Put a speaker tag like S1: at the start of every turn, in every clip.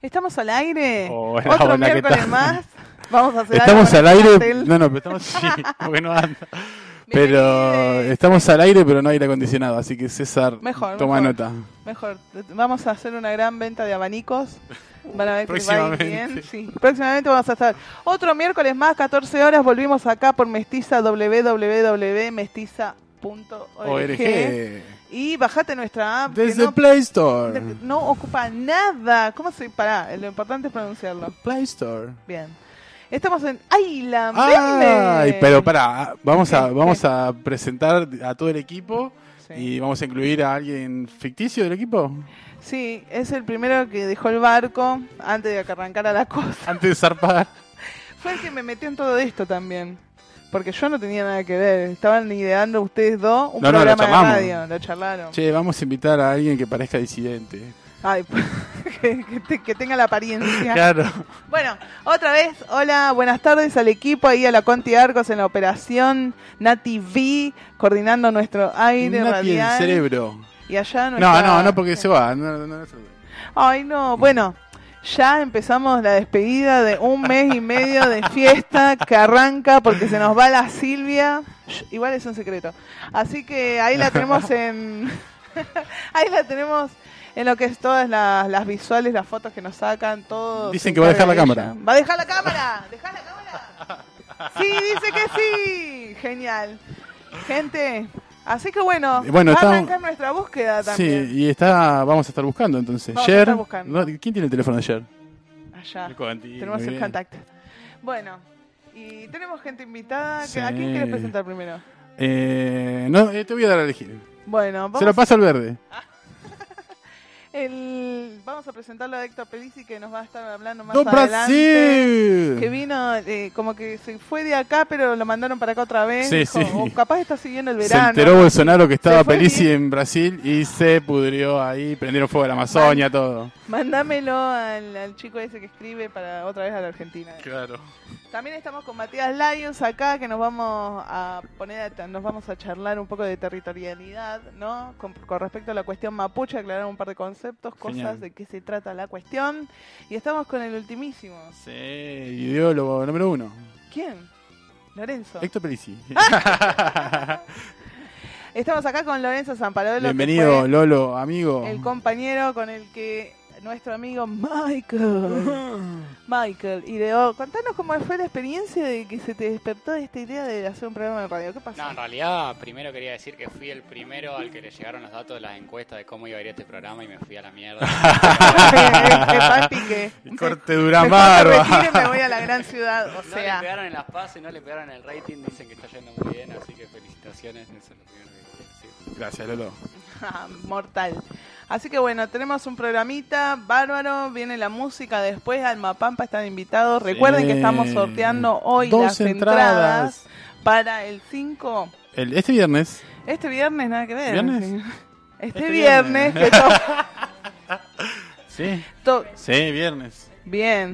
S1: ¿Estamos al aire?
S2: Hola,
S1: Otro
S2: hola,
S1: miércoles más. Vamos a hacer
S2: ¿Estamos
S1: algo
S2: al
S1: con el
S2: aire?
S1: cartel.
S2: No, pero estamos sí, porque no anda.
S1: Bienvenido.
S2: Pero estamos al aire, pero no aire acondicionado, así que César, toma nota.
S1: Mejor. Vamos a hacer una gran venta de abanicos. Van a ver que va a ir bien. Sí. Próximamente vamos a estar. Otro miércoles más, 14 horas, volvimos acá por Mestiza, www.mestiza.org. Y bajate nuestra app.
S2: Desde no, Play Store.
S1: No ocupa nada. ¿Cómo se pará? Lo importante es pronunciarlo.
S2: Play Store.
S1: Bien. Estamos en Island.
S2: Ay, pero pará, vamos a presentar a todo el equipo. Sí. Y vamos a incluir a alguien ficticio del equipo.
S1: Sí, es el primero que dejó el barco antes de que arrancara la cosa.
S2: Antes de zarpar.
S1: Fue el que me metió en todo esto también. Porque yo no tenía nada que ver. Estaban ideando ustedes dos un programa de radio. Lo charlaron.
S2: Che, vamos a invitar a alguien que parezca disidente.
S1: Ay, que tenga la apariencia.
S2: Claro.
S1: Bueno, otra vez, hola, buenas tardes al equipo, ahí a la Conti Arcos en la operación, Nati V, coordinando nuestro aire
S2: Nati
S1: radial.
S2: El cerebro.
S1: Y allá nuestra...
S2: No, porque se va. No.
S1: Ay, no, bueno, ya empezamos la despedida de un mes y medio de fiesta que arranca porque se nos va la Silvia. Igual es un secreto. Así que ahí la tenemos en... ahí la tenemos... En lo que es todas las visuales, las fotos que nos sacan, todo.
S2: Dicen que va a dejar la cámara.
S1: ¿Va a dejar la cámara? ¿Dejás la cámara? Sí, dice que sí. Genial. Gente, así que bueno va a arrancar nuestra búsqueda también.
S2: Sí, y vamos a estar buscando entonces.
S1: Vamos a estar buscando.
S2: ¿Quién tiene el teléfono de Yer?
S1: Allá. Tenemos el contacto. Bueno, y tenemos gente invitada. Sí. ¿A quién quieres presentar primero?
S2: Te voy a dar a elegir.
S1: Bueno, vamos.
S2: Se lo pasa al verde.
S1: Vamos a presentarlo a Héctor Pelisi, que nos va a estar hablando más
S2: adelante.
S1: Brasil. Que vino, como que se fue de acá, pero lo mandaron para acá otra vez.
S2: Sí,
S1: dijo,
S2: sí.
S1: O capaz está siguiendo el verano.
S2: Se enteró Bolsonaro que estaba Pelisi en Brasil y se pudrió ahí, prendieron fuego a la Amazonia, todo.
S1: Mándamelo al chico ese que escribe para otra vez a la Argentina.
S2: Claro.
S1: También estamos con Matías Larios acá, que nos vamos a charlar un poco de territorialidad, ¿no? Con respecto a la cuestión mapuche, aclarar un par de conceptos, cosas de qué se trata la cuestión. Y estamos con el ultimísimo.
S2: Sí, ideólogo número 1.
S1: ¿Quién? Lorenzo.
S2: Héctor Pelisi.
S1: Estamos acá con Lorenzo Zamparolo.
S2: Bienvenido, Lolo, amigo.
S1: El compañero con el que... Nuestro amigo Michael ideó. Contanos cómo fue la experiencia de que se te despertó esta idea de hacer un programa de radio. ¿Qué pasó?
S3: No, en realidad, primero quería decir que fui el primero al que le llegaron los datos de las encuestas de cómo iba a ir este programa y me fui a la mierda.
S2: Corte Duramar.
S1: Me voy a la gran ciudad. O sea,
S3: le pegaron en las pases, no le pegaron en el rating. Dicen que está yendo muy bien, así que felicitaciones. Eso es lo primero que quería decir.
S2: Gracias, Lolo.
S1: Mortal. Así que bueno, tenemos un programita bárbaro, viene la música después, Alma Pampa están invitados. Sí. Recuerden que estamos sorteando hoy
S2: 2
S1: las entradas para el 5.
S2: Este viernes.
S1: Este viernes nada que ver.
S2: ¿Viernes?
S1: Este viernes que
S2: Sí. Sí, viernes.
S1: Bien.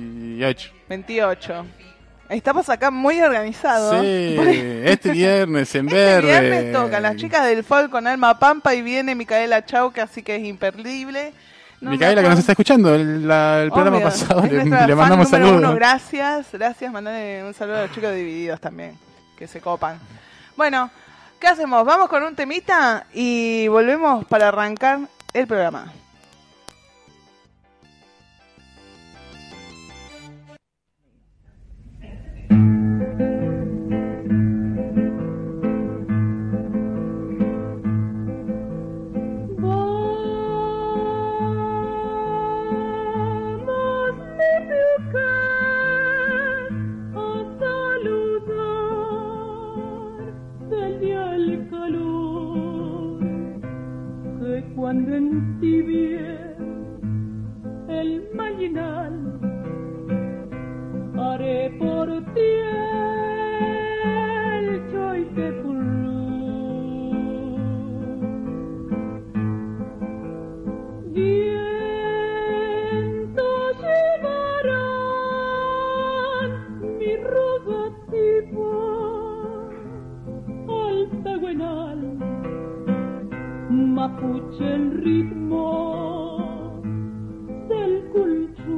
S2: 28.
S1: Estamos acá muy organizados.
S2: Sí, este viernes en verde.
S1: Este viernes tocan las chicas del folk con Alma Pampa y viene Micaela Chauque, así que es imperdible.
S2: Micaela, que nos está escuchando el programa pasado, le mandamos saludos.
S1: Gracias, mandale un saludo a los chicos de Divididos también, que se copan. Bueno, ¿qué hacemos? Vamos con un temita y volvemos para arrancar el programa.
S4: Cuando en ti viene el mañana, haré por ti el choice vientos llevarán mi rogativo al Tahuenal, mapuche el ritmo del culcho.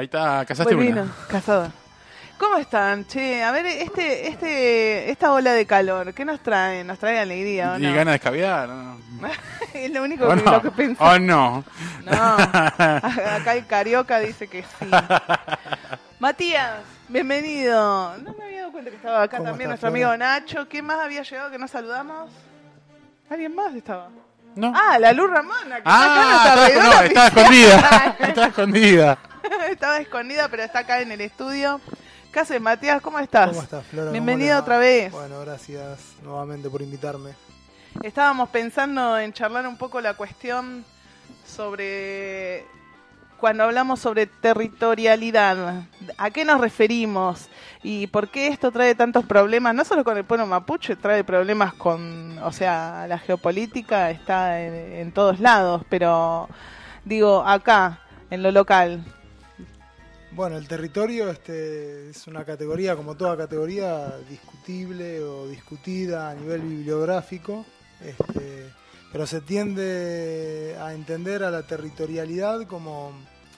S2: Ahí está, casaste
S1: Volvino,
S2: una.
S1: casada. ¿Cómo están? Che, a ver, esta ola de calor, ¿qué nos trae? ¿Nos trae alegría o
S2: Y
S1: no?
S2: ganas de escabiar, ¿no?
S1: Es lo único
S2: ¿O
S1: que,
S2: no?
S1: lo que pensé.
S2: ¿O no?
S1: No, acá el carioca dice que sí. Matías, bienvenido. No me había dado cuenta que estaba acá
S5: ¿Cómo
S1: también
S5: estás,
S1: nuestro amigo
S5: Flora?
S1: Nacho. ¿Quién más había llegado que no saludamos? ¿Alguien más estaba?
S2: No.
S1: Ah, la Luz Ramona, que está acá en nuestra
S2: estaba
S1: reidora
S2: escondida.
S1: oficial.
S2: Estaba escondida.
S1: Estaba escondida, pero está acá en el estudio. ¿Qué haces, Matías? ¿Cómo estás?
S5: ¿Cómo estás, Flora?
S1: Bienvenido
S5: ¿Cómo le va?
S1: otra vez.
S5: Bueno, gracias nuevamente por invitarme.
S1: Estábamos pensando en charlar un poco la cuestión sobre cuando hablamos sobre territorialidad, ¿a qué nos referimos? ¿Y por qué esto trae tantos problemas? No solo con el pueblo mapuche, trae problemas con, o sea, la geopolítica está en todos lados, pero digo, acá, en lo local.
S5: Bueno, el territorio es una categoría, como toda categoría, discutible o discutida a nivel bibliográfico, pero se tiende a entender a la territorialidad como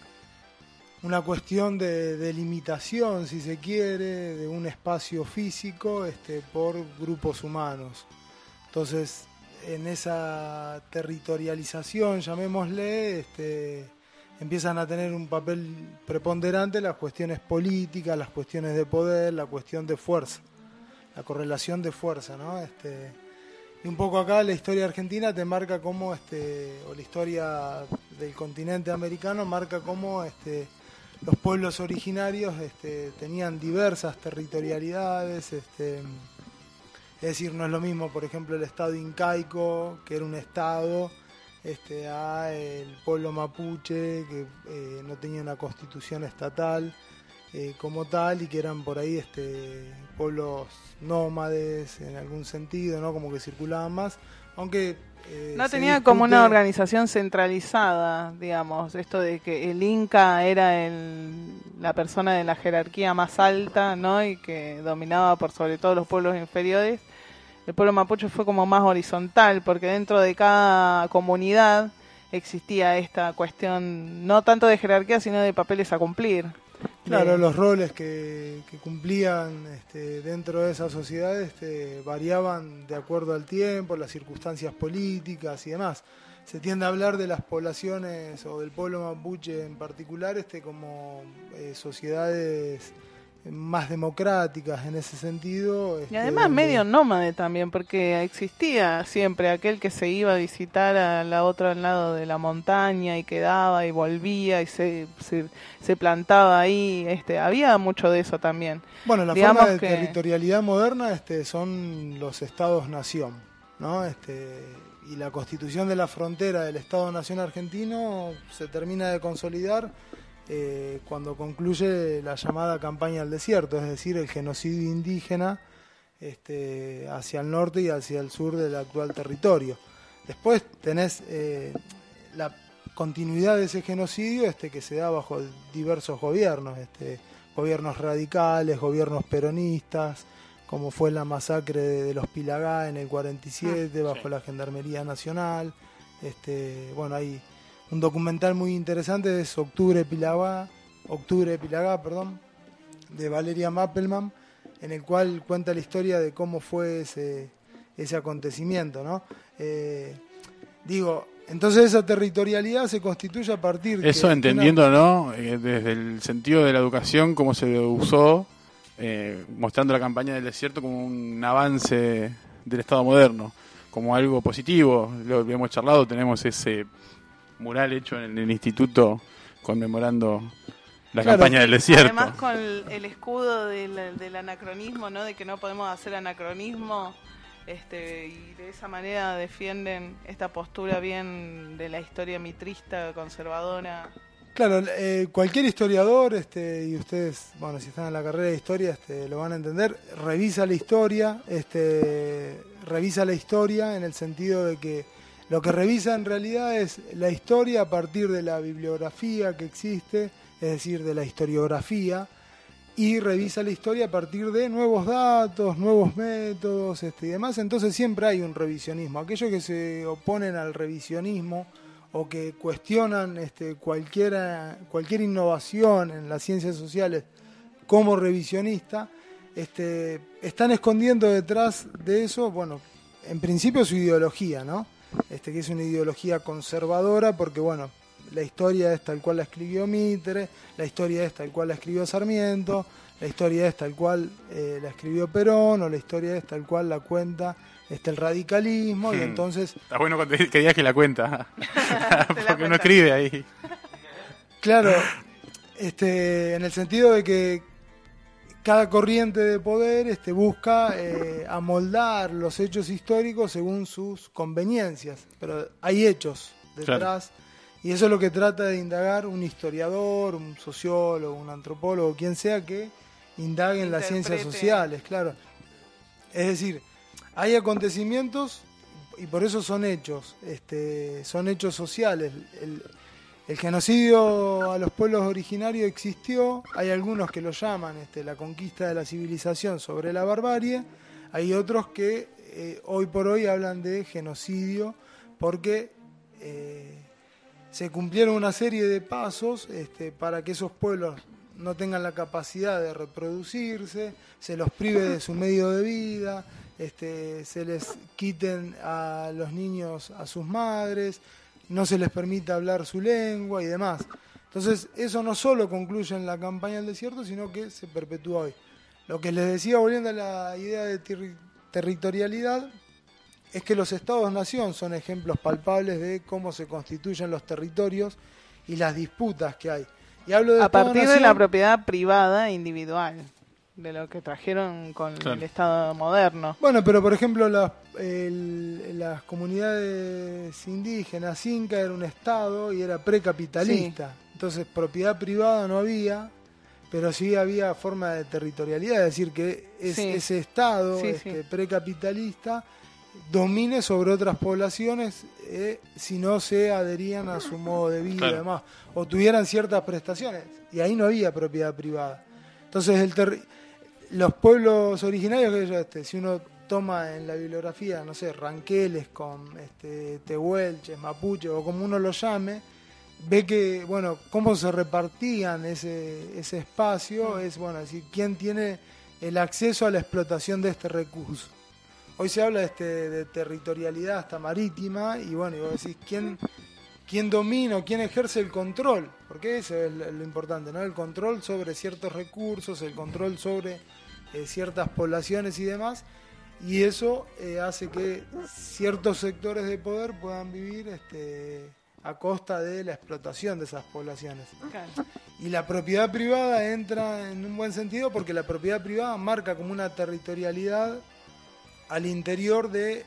S5: una cuestión de delimitación, si se quiere, de un espacio físico por grupos humanos. Entonces, en esa territorialización, llamémosle, empiezan a tener un papel preponderante las cuestiones políticas, las cuestiones de poder, la cuestión de fuerza, la correlación de fuerza, ¿no? Y un poco acá la historia argentina te marca cómo, o la historia del continente americano marca cómo los pueblos originarios tenían diversas territorialidades, es decir, no es lo mismo, por ejemplo, el estado incaico, que era un estado, a el pueblo mapuche, que no tenía una constitución estatal como tal, y que eran por ahí pueblos nómades en algún sentido, ¿no? Como que circulaban más, aunque
S1: No
S5: se
S1: tenía como una
S5: discute-
S1: organización centralizada, digamos, esto de que el Inca era la persona de la jerarquía más alta, ¿no? Y que dominaba por sobre todo los pueblos inferiores. El pueblo mapuche fue como más horizontal, porque dentro de cada comunidad existía esta cuestión, no tanto de jerarquía, sino de papeles a cumplir.
S5: Claro, los roles que cumplían dentro de esa sociedad variaban de acuerdo al tiempo, las circunstancias políticas y demás. Se tiende a hablar de las poblaciones o del pueblo mapuche en particular como sociedades más democráticas en ese sentido.
S1: Y además
S5: donde-
S1: medio nómade también, porque existía siempre aquel que se iba a visitar al otro lado de la montaña y quedaba y volvía y se plantaba ahí. Había mucho de eso también.
S5: Bueno, la
S1: Digamos
S5: forma de
S1: que-
S5: territorialidad moderna son los estados-nación, ¿no? Y la constitución de la frontera del Estado-nación argentino se termina de consolidar cuando concluye la llamada campaña del desierto, es decir, el genocidio indígena hacia el norte y hacia el sur del actual territorio. Después tenés la continuidad de ese genocidio que se da bajo diversos gobiernos, gobiernos radicales, gobiernos peronistas, como fue la masacre de los Pilagá en el 47 bajo la Gendarmería Nacional. Bueno, hay un documental muy interesante, es Octubre de Pilagá, de Valeria Mappelman, en el cual cuenta la historia de cómo fue ese acontecimiento, ¿no? Entonces esa territorialidad se constituye a partir de...
S2: Eso entendiendo, ¿no? Desde el sentido de la educación, cómo se usó, mostrando la campaña del desierto como un avance del Estado moderno, como algo positivo. Lo hemos charlado, tenemos ese mural hecho en el instituto conmemorando la
S5: Claro.
S2: campaña del desierto.
S1: Además con el escudo del anacronismo, ¿no? De que no podemos hacer anacronismo, y de esa manera defienden esta postura bien de la historia mitrista, conservadora.
S5: Claro, cualquier historiador, y ustedes, bueno, si están en la carrera de historia, lo van a entender, revisa la historia en el sentido de que lo que revisa en realidad es la historia a partir de la bibliografía que existe, es decir, de la historiografía, y revisa la historia a partir de nuevos datos, nuevos métodos y demás. Entonces siempre hay un revisionismo. Aquellos que se oponen al revisionismo o que cuestionan cualquier innovación en las ciencias sociales como revisionista, están escondiendo detrás de eso, bueno, en principio su ideología, ¿no? Que es una ideología conservadora, porque bueno, la historia es tal cual la escribió Mitre, la historia es tal cual la escribió Sarmiento, la historia es tal cual la escribió Perón, o la historia es tal cual la cuenta el radicalismo, y entonces...
S2: Está bueno que digas que la cuenta, porque uno escribe ahí.
S5: Claro, en el sentido de que cada corriente de poder busca amoldar los hechos históricos según sus conveniencias, pero hay hechos detrás, claro. Y eso es lo que trata de indagar un historiador, un sociólogo, un antropólogo, quien sea que indague en las ciencias sociales, claro. Es decir, hay acontecimientos y por eso son hechos sociales. El genocidio a los pueblos originarios existió, hay algunos que lo llaman la conquista de la civilización sobre la barbarie, hay otros que hoy por hoy hablan de genocidio porque se cumplieron una serie de pasos para que esos pueblos no tengan la capacidad de reproducirse, se los prive de su medio de vida, se les quiten a los niños a sus madres, no se les permite hablar su lengua y demás. Entonces, eso no solo concluye en la campaña del desierto, sino que se perpetúa hoy. Lo que les decía, volviendo a la idea de territorialidad, es que los estados-nación son ejemplos palpables de cómo se constituyen los territorios y las disputas que hay. Y hablo de
S1: a partir de la propiedad privada e individual, de lo que trajeron con claro. El Estado moderno.
S5: Bueno, pero por ejemplo las comunidades indígenas, Inca, era un Estado y era precapitalista. Sí. Entonces propiedad privada no había, pero sí había forma de territorialidad, es decir, que ese Estado precapitalista domine sobre otras poblaciones si no se adherían a su modo de vida claro. Y demás, o tuvieran ciertas prestaciones, y ahí no había propiedad privada. Entonces los pueblos originarios, si uno toma en la bibliografía, no sé, ranqueles con tehuelches, mapuches, o como uno lo llame, ve que, bueno, cómo se repartían ese espacio, es, bueno, decir, quién tiene el acceso a la explotación de este recurso. Hoy se habla de territorialidad hasta marítima, y bueno, y vos decís, ¿quién domina o quién ejerce el control? Porque eso es lo importante, ¿no? El control sobre ciertos recursos, el control sobre ciertas poblaciones y demás, y eso hace que ciertos sectores de poder puedan vivir a costa de la explotación de esas poblaciones. Claro. Y la propiedad privada entra en un buen sentido porque la propiedad privada marca como una territorialidad al interior de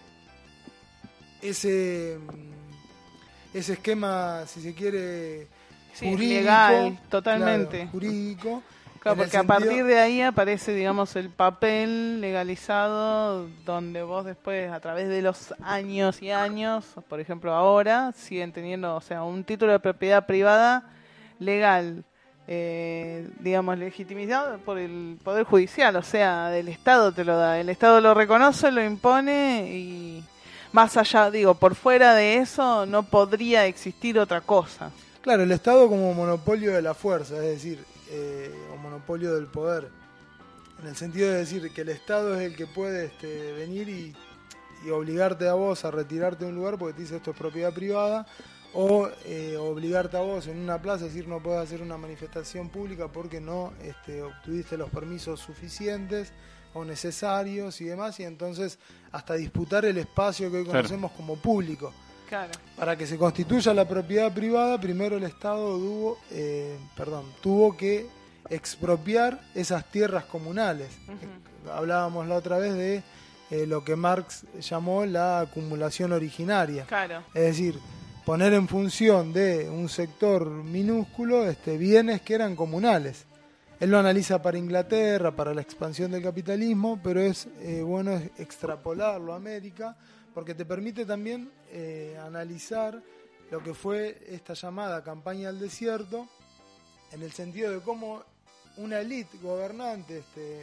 S5: ese esquema, si se quiere, jurídico,
S1: legal, totalmente.
S5: Claro, jurídico.
S1: Claro, porque a partir de ahí aparece, digamos, el papel legalizado donde vos después, a través de los años y años, por ejemplo ahora, siguen teniendo, o sea, un título de propiedad privada legal, digamos, legitimizado por el Poder Judicial, o sea, del Estado te lo da, el Estado lo reconoce, lo impone y más allá, digo, por fuera de eso no podría existir otra cosa.
S5: Claro, el Estado como monopolio de la fuerza, es decir, o monopolio del poder, en el sentido de decir que el Estado es el que puede venir y obligarte a vos a retirarte de un lugar porque te dice esto es propiedad privada, o obligarte a vos en una plaza, decir no puedes hacer una manifestación pública porque no obtuviste los permisos suficientes o necesarios y demás, y entonces hasta disputar el espacio que hoy conocemos como público.
S1: Claro.
S5: Para que se constituya la propiedad privada, primero el Estado tuvo que expropiar esas tierras comunales. Uh-huh. Hablábamos la otra vez de lo que Marx llamó la acumulación originaria.
S1: Claro.
S5: Es decir, poner en función de un sector minúsculo bienes que eran comunales. Él lo analiza para Inglaterra, para la expansión del capitalismo, pero es bueno extrapolarlo a América, porque te permite también analizar lo que fue esta llamada campaña del desierto, en el sentido de cómo una élite gobernante,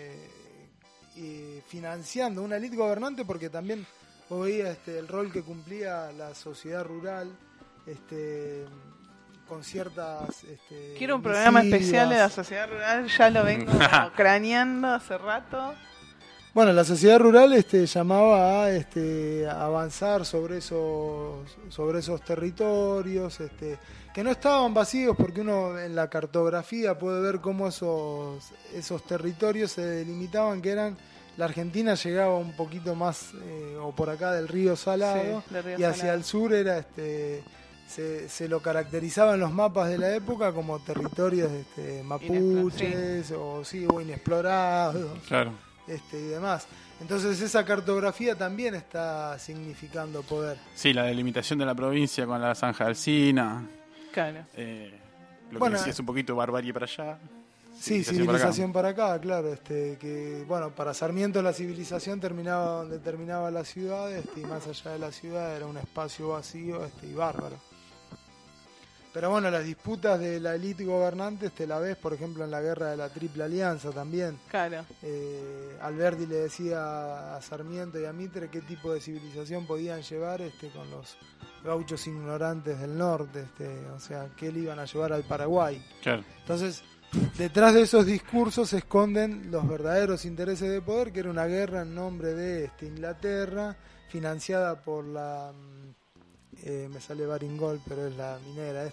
S5: financiando una élite gobernante, porque también vos veías el rol que cumplía la sociedad rural con ciertas...
S1: Quiero un programa
S5: misivas.
S1: especial de la sociedad rural, ya lo vengo craneando hace rato.
S5: Bueno, la sociedad rural llamaba a avanzar sobre esos territorios, que no estaban vacíos, porque uno en la cartografía puede ver cómo esos territorios se delimitaban, que eran... La Argentina llegaba un poquito más, o por acá del río Salado,
S1: Sí, del río
S5: y hacia
S1: Salado.
S5: el sur era se lo caracterizaban los mapas de la época como territorios mapuches o inexplorados.
S2: Claro.
S5: Y demás. Entonces esa cartografía también está significando poder.
S2: Sí, la delimitación de la provincia con la zanja de Alsina.
S1: Claro.
S2: Lo
S5: Bueno,
S2: que decías un poquito barbarie para allá.
S5: Sí, civilización para acá, claro. Que bueno, para Sarmiento la civilización terminaba donde terminaba la ciudad, y más allá de la ciudad era un espacio vacío y bárbaro. Pero bueno, las disputas de la élite gobernante la ves, por ejemplo, en la guerra de la Triple Alianza también.
S1: Claro.
S5: Alberdi le decía a Sarmiento y a Mitre qué tipo de civilización podían llevar con los gauchos ignorantes del norte, o sea, qué le iban a llevar al Paraguay.
S2: Claro.
S5: Entonces, detrás de esos discursos se esconden los verdaderos intereses de poder, que era una guerra en nombre de Inglaterra, financiada por la... me sale Baringol, pero es la minera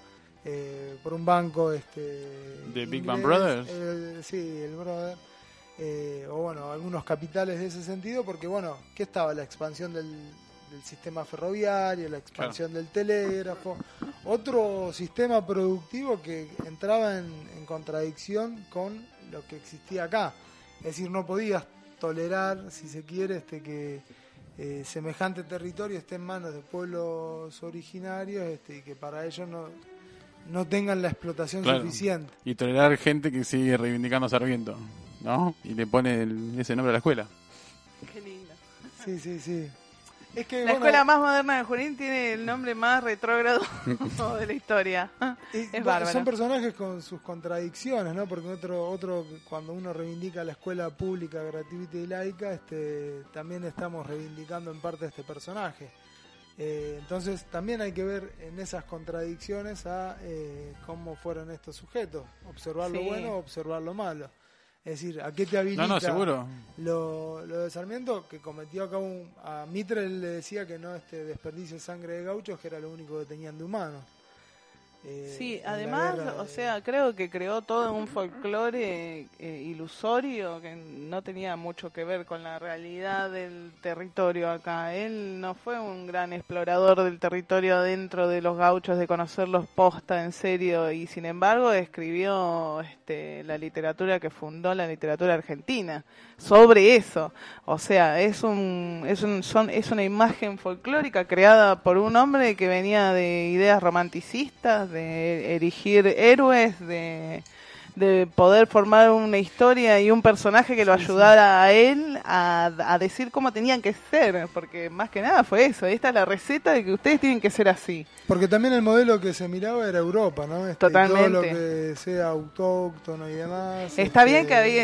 S5: por un banco
S2: ¿De Big Bang Brothers?
S5: Sí, el Brother. Algunos capitales de ese sentido, porque ¿qué estaba? La expansión del sistema ferroviario, la expansión del telégrafo, otro sistema productivo que entraba en contradicción con lo que existía acá. Es decir, no podías tolerar, si se quiere, que semejante territorio esté en manos de pueblos originarios y que para ellos no tengan la explotación suficiente.
S2: Y tolerar gente que sigue reivindicando a Sarmiento, ¿no? Y le pone ese nombre a la escuela.
S1: Qué lindo.
S5: Sí. Es que,
S1: La escuela más moderna de Junín tiene el nombre más retrógrado de la historia. Es bárbaro.
S5: Son personajes con sus contradicciones, ¿no? Porque otro cuando uno reivindica la escuela pública, gratuita y laica, también estamos reivindicando en parte a este personaje. Entonces también hay que ver en esas contradicciones cómo fueron estos sujetos, observar lo bueno, observar lo malo. Es decir, ¿a qué te habilita?
S2: No, seguro.
S5: Lo de Sarmiento, que cometió acá a Mitre le decía que no desperdicio de sangre de gauchos, que era lo único que tenían de humano.
S1: Sí, además, creo que creó todo un folclore ilusorio que no tenía mucho que ver con la realidad del territorio acá. Él no fue un gran explorador del territorio dentro de los gauchos, de conocerlos posta en serio, y sin embargo escribió la literatura que fundó la literatura argentina sobre eso. O sea, es una imagen folclórica creada por un hombre que venía de ideas romanticistas, de erigir héroes, de poder formar una historia y un personaje que lo ayudara a él a decir cómo tenían que ser, porque más que nada fue eso. Esta es la receta de que ustedes tienen que ser así.
S5: Porque también el modelo que se miraba era Europa, ¿no?
S1: Totalmente.
S5: Todo lo que sea autóctono y demás.
S1: Está bien que ahí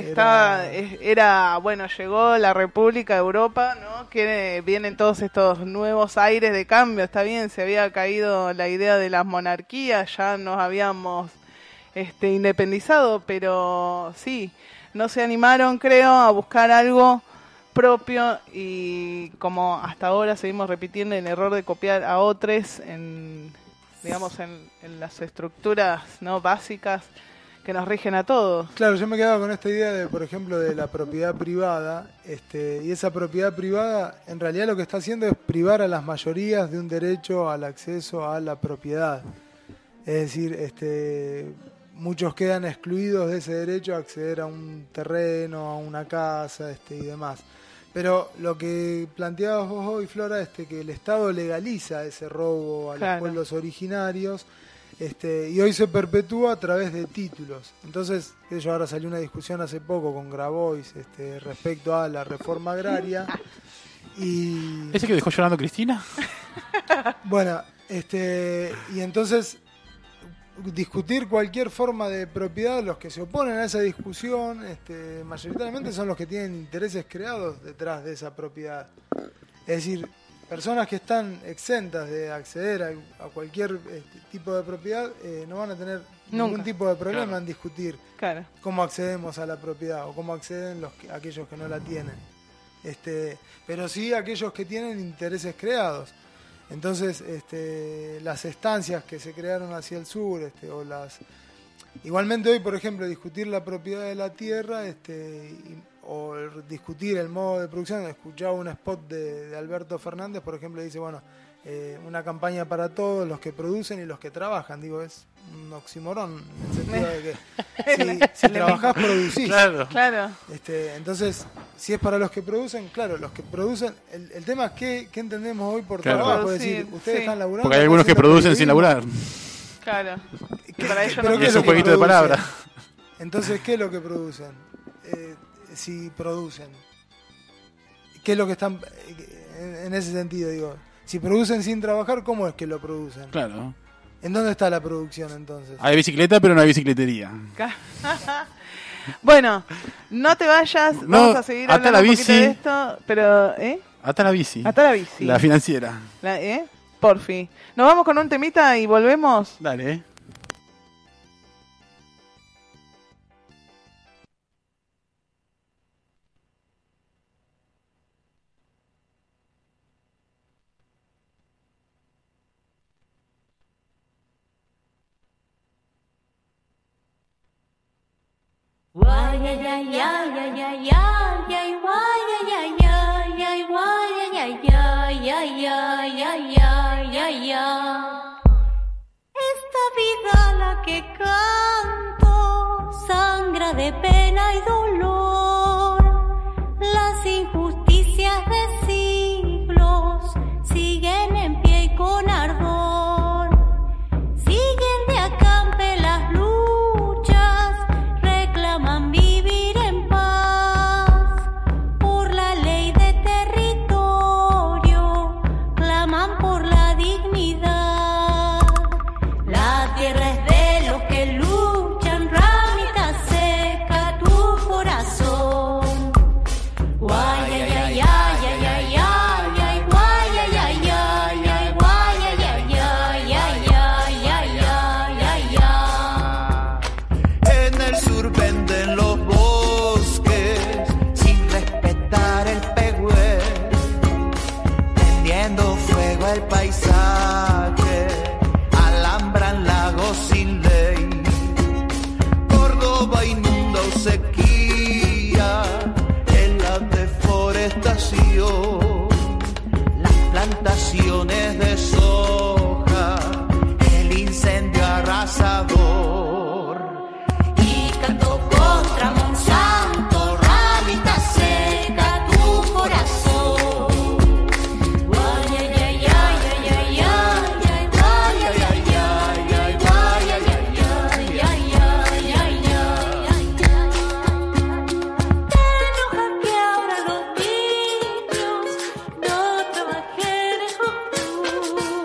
S1: llegó la República de Europa, ¿no? Que vienen todos estos nuevos aires de cambio. Está bien, se había caído la idea de las monarquías, ya nos habíamos independizado, pero sí, no se animaron, creo, a buscar algo propio, y como hasta ahora seguimos repitiendo el error de copiar a otros en las estructuras, ¿no?, básicas que nos rigen a todos.
S5: Claro, yo me quedaba con esta idea de, por ejemplo, de la propiedad privada, y esa propiedad privada en realidad lo que está haciendo es privar a las mayorías de un derecho al acceso a la propiedad. Es decir, muchos quedan excluidos de ese derecho a acceder a un terreno, a una casa, y demás. Pero lo que planteabas vos hoy, Flora, que el Estado legaliza ese robo a los pueblos originarios, y hoy se perpetúa a través de títulos. Entonces, ahora salió una discusión hace poco con Grabois respecto a la reforma agraria. Y
S2: ¿Ese que dejó llorando Cristina?
S5: bueno, y entonces discutir cualquier forma de propiedad, los que se oponen a esa discusión mayoritariamente son los que tienen intereses creados detrás de esa propiedad. Es decir, personas que están exentas de acceder a cualquier tipo de propiedad no van a tener ningún tipo de problema
S2: Claro.
S5: en discutir
S1: Claro.
S5: cómo accedemos a la propiedad o cómo acceden aquellos que no la tienen. Pero sí aquellos que tienen intereses creados. Entonces, las estancias que se crearon hacia el sur, igualmente hoy, por ejemplo, discutir la propiedad de la tierra, o discutir el modo de producción. Escuchaba un spot de Alberto Fernández, por ejemplo, dice, bueno, una campaña para todos los que producen y los que trabajan. Digo, es un oxímoron en el sentido de que si trabajás, producís.
S2: Claro.
S1: Claro.
S5: Entonces, si es para los que producen, claro, los que producen, el tema es qué entendemos hoy por
S2: Claro.
S5: trabajo. Es
S1: Producir,
S5: decir, ustedes
S1: sí.
S5: están laburando.
S2: Porque hay algunos que
S5: haciendo
S2: producen sin
S5: periodismo.
S2: laburar.
S1: Claro. Que para ellos
S5: Pero
S1: no
S5: ¿qué
S2: Y es
S5: lo
S2: un
S5: que
S2: jueguito de
S5: producen?
S2: palabras.
S5: Entonces, ¿qué es lo que producen? Si producen. ¿Qué es lo que están en ese sentido? Digo, si producen sin trabajar, ¿cómo es que lo producen?
S2: Claro.
S5: ¿En dónde está la producción entonces?
S2: Hay bicicleta, pero no hay bicicletería.
S1: Bueno, no te vayas,
S2: No,
S1: vamos a seguir
S2: ata
S1: hablando
S2: la
S1: un poquito
S2: bici.
S1: de esto, pero
S2: Ata la bici.
S1: ata la bici.
S2: La financiera.
S1: Porfi. Nos vamos con un temita y volvemos.
S2: Dale,
S6: Esta vida la que canto sangra de pena y dolor. Las injusticias de siglos siguen en pie y con ardor. Siguen de acampe las luchas, reclaman vivir en paz. Por la ley de territorio, claman por la dignidad. La tierra es de los que luchan, ramita seca tu corazón. Guay, ay, ay, ay, ay, ay, ay, ay, guay, ay, ay, ay, ay, guay, ay, ay, ay, ay, ay, ay, ay, ay.
S7: En el sur venden los bosques sin respetar el pehue, prendiendo fuego al paisaje, alambran lagos sin ley. Córdoba inunda o sequía en la deforestación, las plantaciones de soja, el incendio arrasador.
S6: Y canto contra Monsanto, ramita seca tu corazón. Guay, ay, ay, ay, ay, ay, ay, guay, ay, ay, ay, ay, guay, ay, ay, ay, ay, ay, ay, ay. Te enoja que ahora los niños no trabajen en cultura.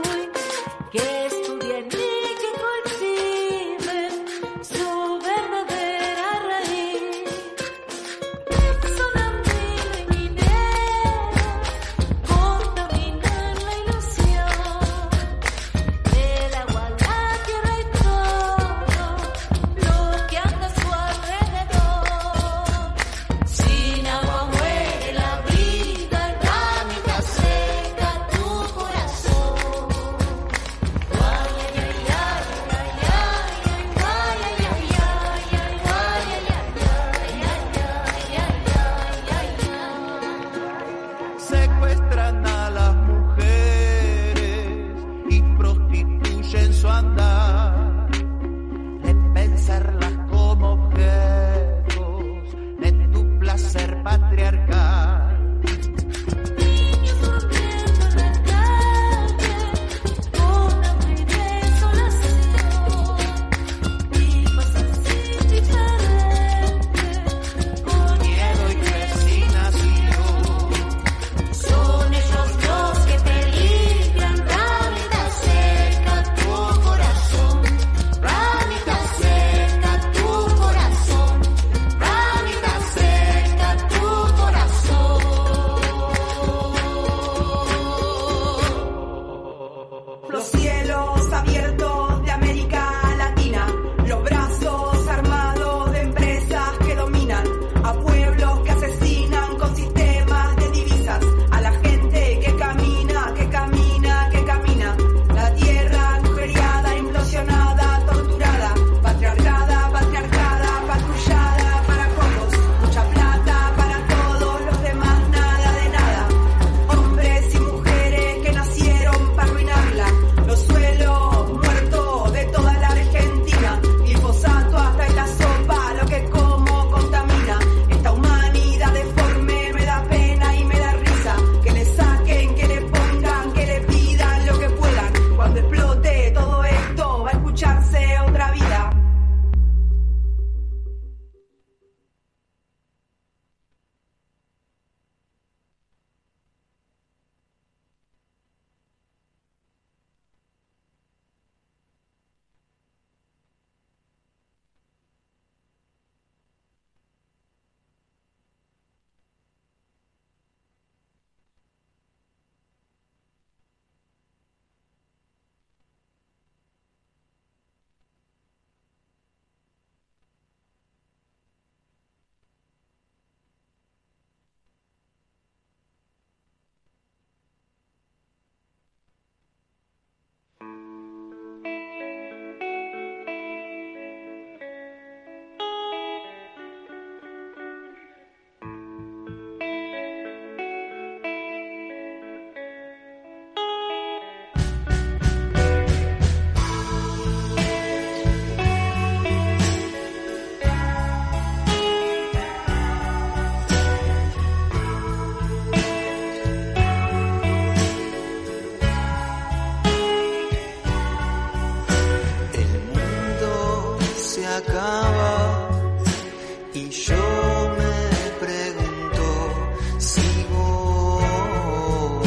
S7: acaba y yo me pregunto si vos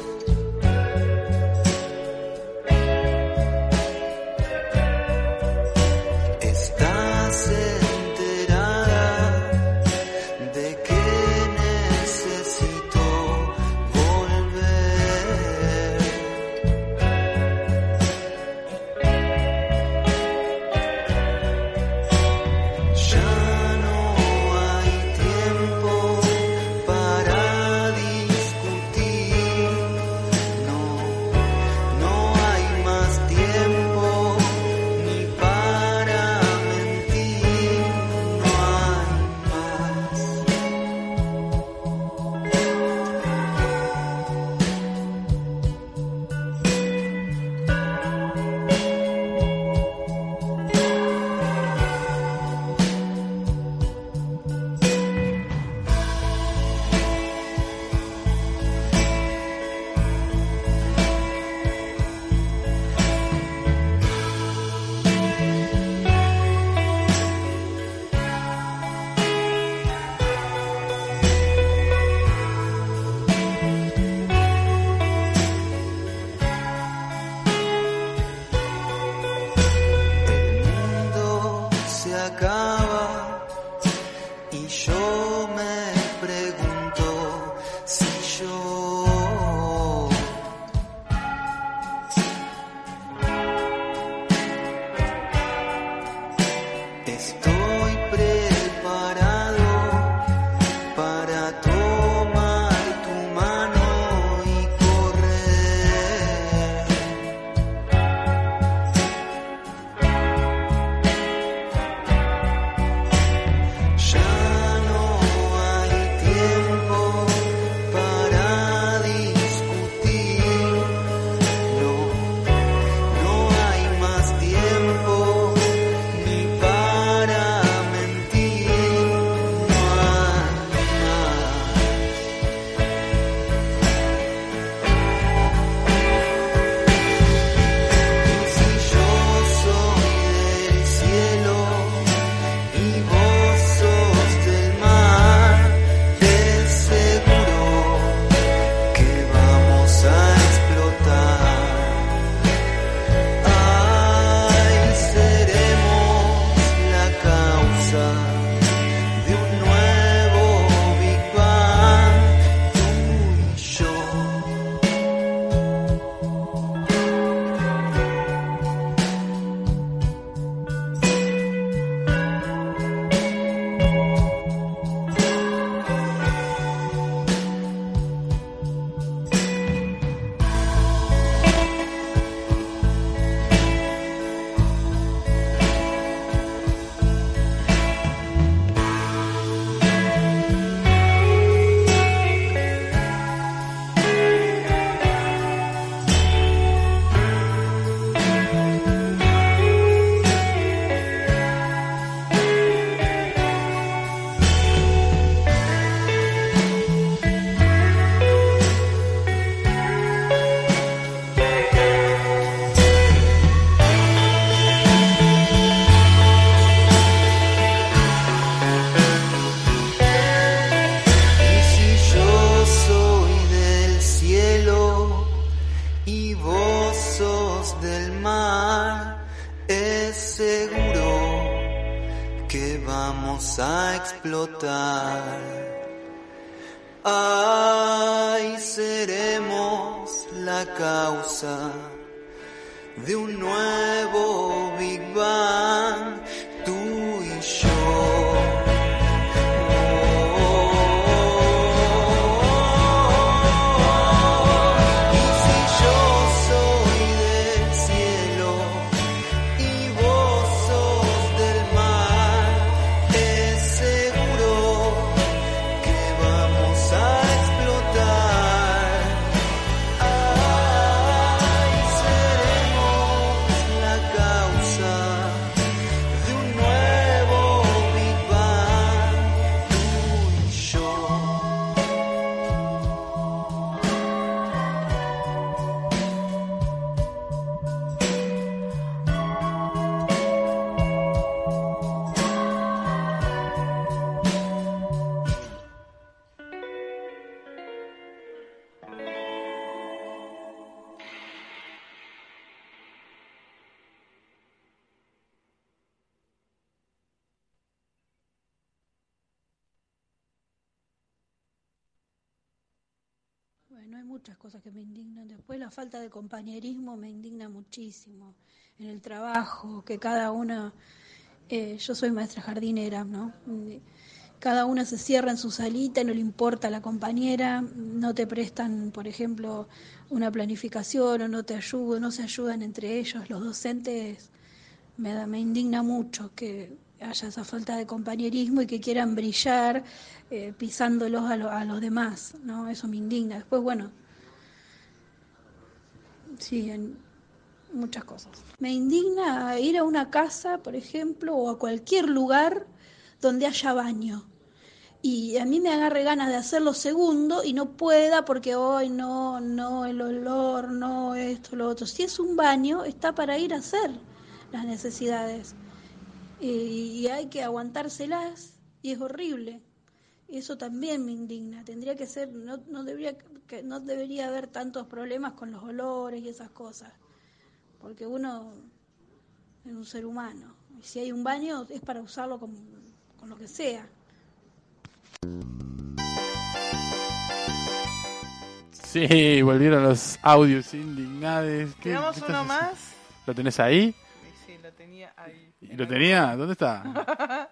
S7: estás enterada de que necesito volver. Ya no hay tiempo para discutir, no hay más tiempo ni para mentir, no hay más. El mundo se acaba y yo me pregunto si yo estoy preparado para tomar tu mano y correr. Ya no hay tiempo para discutir, no hay más tiempo ni para mentir, no hay más. Si yo soy del cielo y vos sos del mar, de seguro que vamos a explotar. Ay, seremos la causa de un nuevo Big Bang, tú y yo. Y si yo soy del cielo y vos sos del mar, es seguro que vamos a explotar. Ay, seremos la causa de un nuevo Big Bang, tú y yo. Y si yo soy del cielo y vos sos del mar, es seguro que vamos a explotar. Ay, seremos la causa
S8: Bueno, hay muchas cosas que me indignan. Después la falta de compañerismo me indigna muchísimo. En el trabajo, que cada una... yo soy maestra jardinera, ¿no? Cada una se cierra en su salita y no le importa a la compañera, no te prestan, por ejemplo, una planificación o no se ayudan entre ellos. Los docentes me indigna mucho que haya esa falta de compañerismo y que quieran brillar pisándolos a los demás, ¿no? Eso me indigna. Después, bueno, sí, en muchas cosas. Me indigna ir a una casa, por ejemplo, o a cualquier lugar donde haya baño. Y a mí me agarre ganas de hacerlo segundo y no pueda porque hoy no, el olor, no esto, lo otro. Si es un baño, está para ir a hacer las necesidades. Y hay que aguantárselas y es horrible. Eso también me indigna. Tendría que ser, no debería haber tantos problemas con los olores y esas cosas. Porque uno es un ser humano. Y si hay un baño es para usarlo con lo que sea.
S2: Sí, volvieron los audios indignados.
S1: ¿Tenemos uno más?
S2: ¿Lo tenés ahí?
S1: Sí, lo tenía ahí.
S2: ¿Y lo tenía? ¿Dónde está?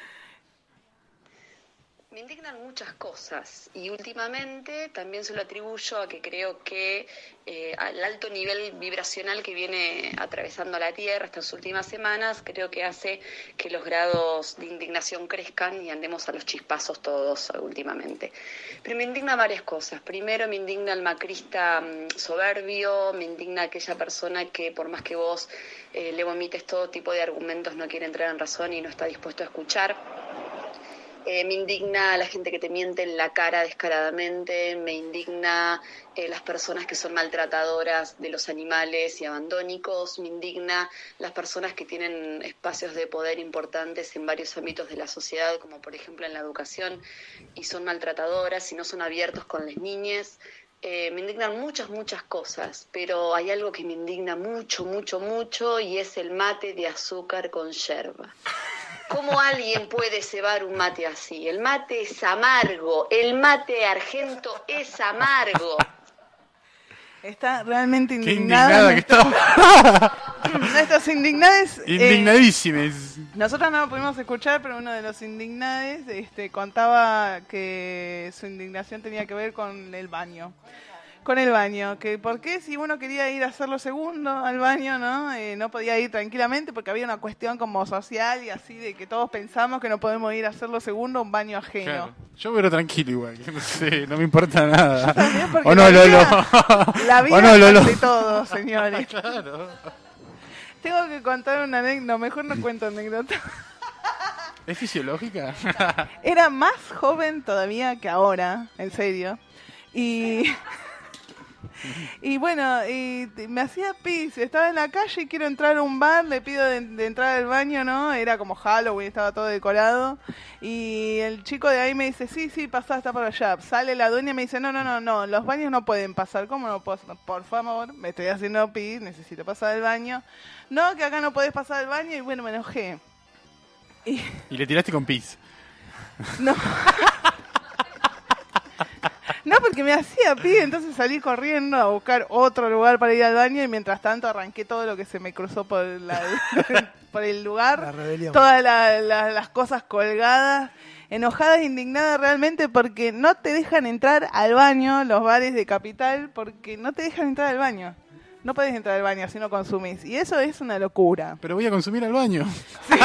S9: Me indignan muchas cosas y últimamente también se lo atribuyo a que creo que al alto nivel vibracional que viene atravesando la Tierra estas últimas semanas, creo que hace que los grados de indignación crezcan y andemos a los chispazos todos últimamente. Pero me indignan varias cosas. Primero, me indigna el macrista soberbio, me indigna aquella persona que por más que vos le vomites todo tipo de argumentos no quiere entrar en razón y no está dispuesto a escuchar. Me indigna la gente que te miente en la cara descaradamente, me indigna las personas que son maltratadoras de los animales y abandónicos, me indigna las personas que tienen espacios de poder importantes en varios ámbitos de la sociedad, como por ejemplo en la educación, y son maltratadoras y no son abiertos con las niñas. Me indignan muchas cosas, pero hay algo que me indigna mucho y es el mate de azúcar con yerba. ¿Cómo alguien puede cebar un mate así? El mate es amargo, el mate argento es amargo.
S1: Está realmente
S2: Qué
S1: indignada.
S2: indignada que estaba.
S1: Nuestros indignades.
S2: Indignadísimas.
S1: Nosotros no lo pudimos escuchar, pero uno de los indignades contaba que su indignación tenía que ver con el baño. Con el baño, que por qué si uno quería ir a hacerlo segundo al baño, no podía ir tranquilamente porque había una cuestión como social y así de que todos pensamos que no podemos ir a hacerlo segundo a un baño ajeno.
S2: Claro. Yo me veo tranquilo igual, no sé, no me importa nada.
S1: Yo también, porque
S2: O no,
S1: la vida es ante todo, señores.
S2: Claro.
S1: Tengo que contar una anécdota, mejor no cuento anécdota.
S2: ¿Es fisiológica?
S1: Era más joven todavía que ahora, en serio. Y bueno, y me hacía pis, estaba en la calle y quiero entrar a un bar, le pido de entrar al baño, ¿no? Era como Halloween, estaba todo decorado. Y el chico de ahí me dice, sí, pasá, está por allá. Sale la dueña y me dice, no, los baños no pueden pasar. ¿Cómo no puedo? Por favor, me estoy haciendo pis, necesito pasar al baño. No, que acá no podés pasar al baño y bueno, me enojé.
S2: Y le tiraste con pis.
S1: No. No, porque me hacía pie, entonces salí corriendo a buscar otro lugar para ir al baño y mientras tanto arranqué todo lo que se me cruzó por el lugar.
S5: La rebelión.
S1: Todas las cosas colgadas, enojadas, indignadas realmente porque no te dejan entrar al baño, los bares de Capital, porque no te dejan entrar al baño. No podés entrar al baño si no consumís. Y eso es una locura.
S2: Pero voy a consumir al baño.
S1: Sí.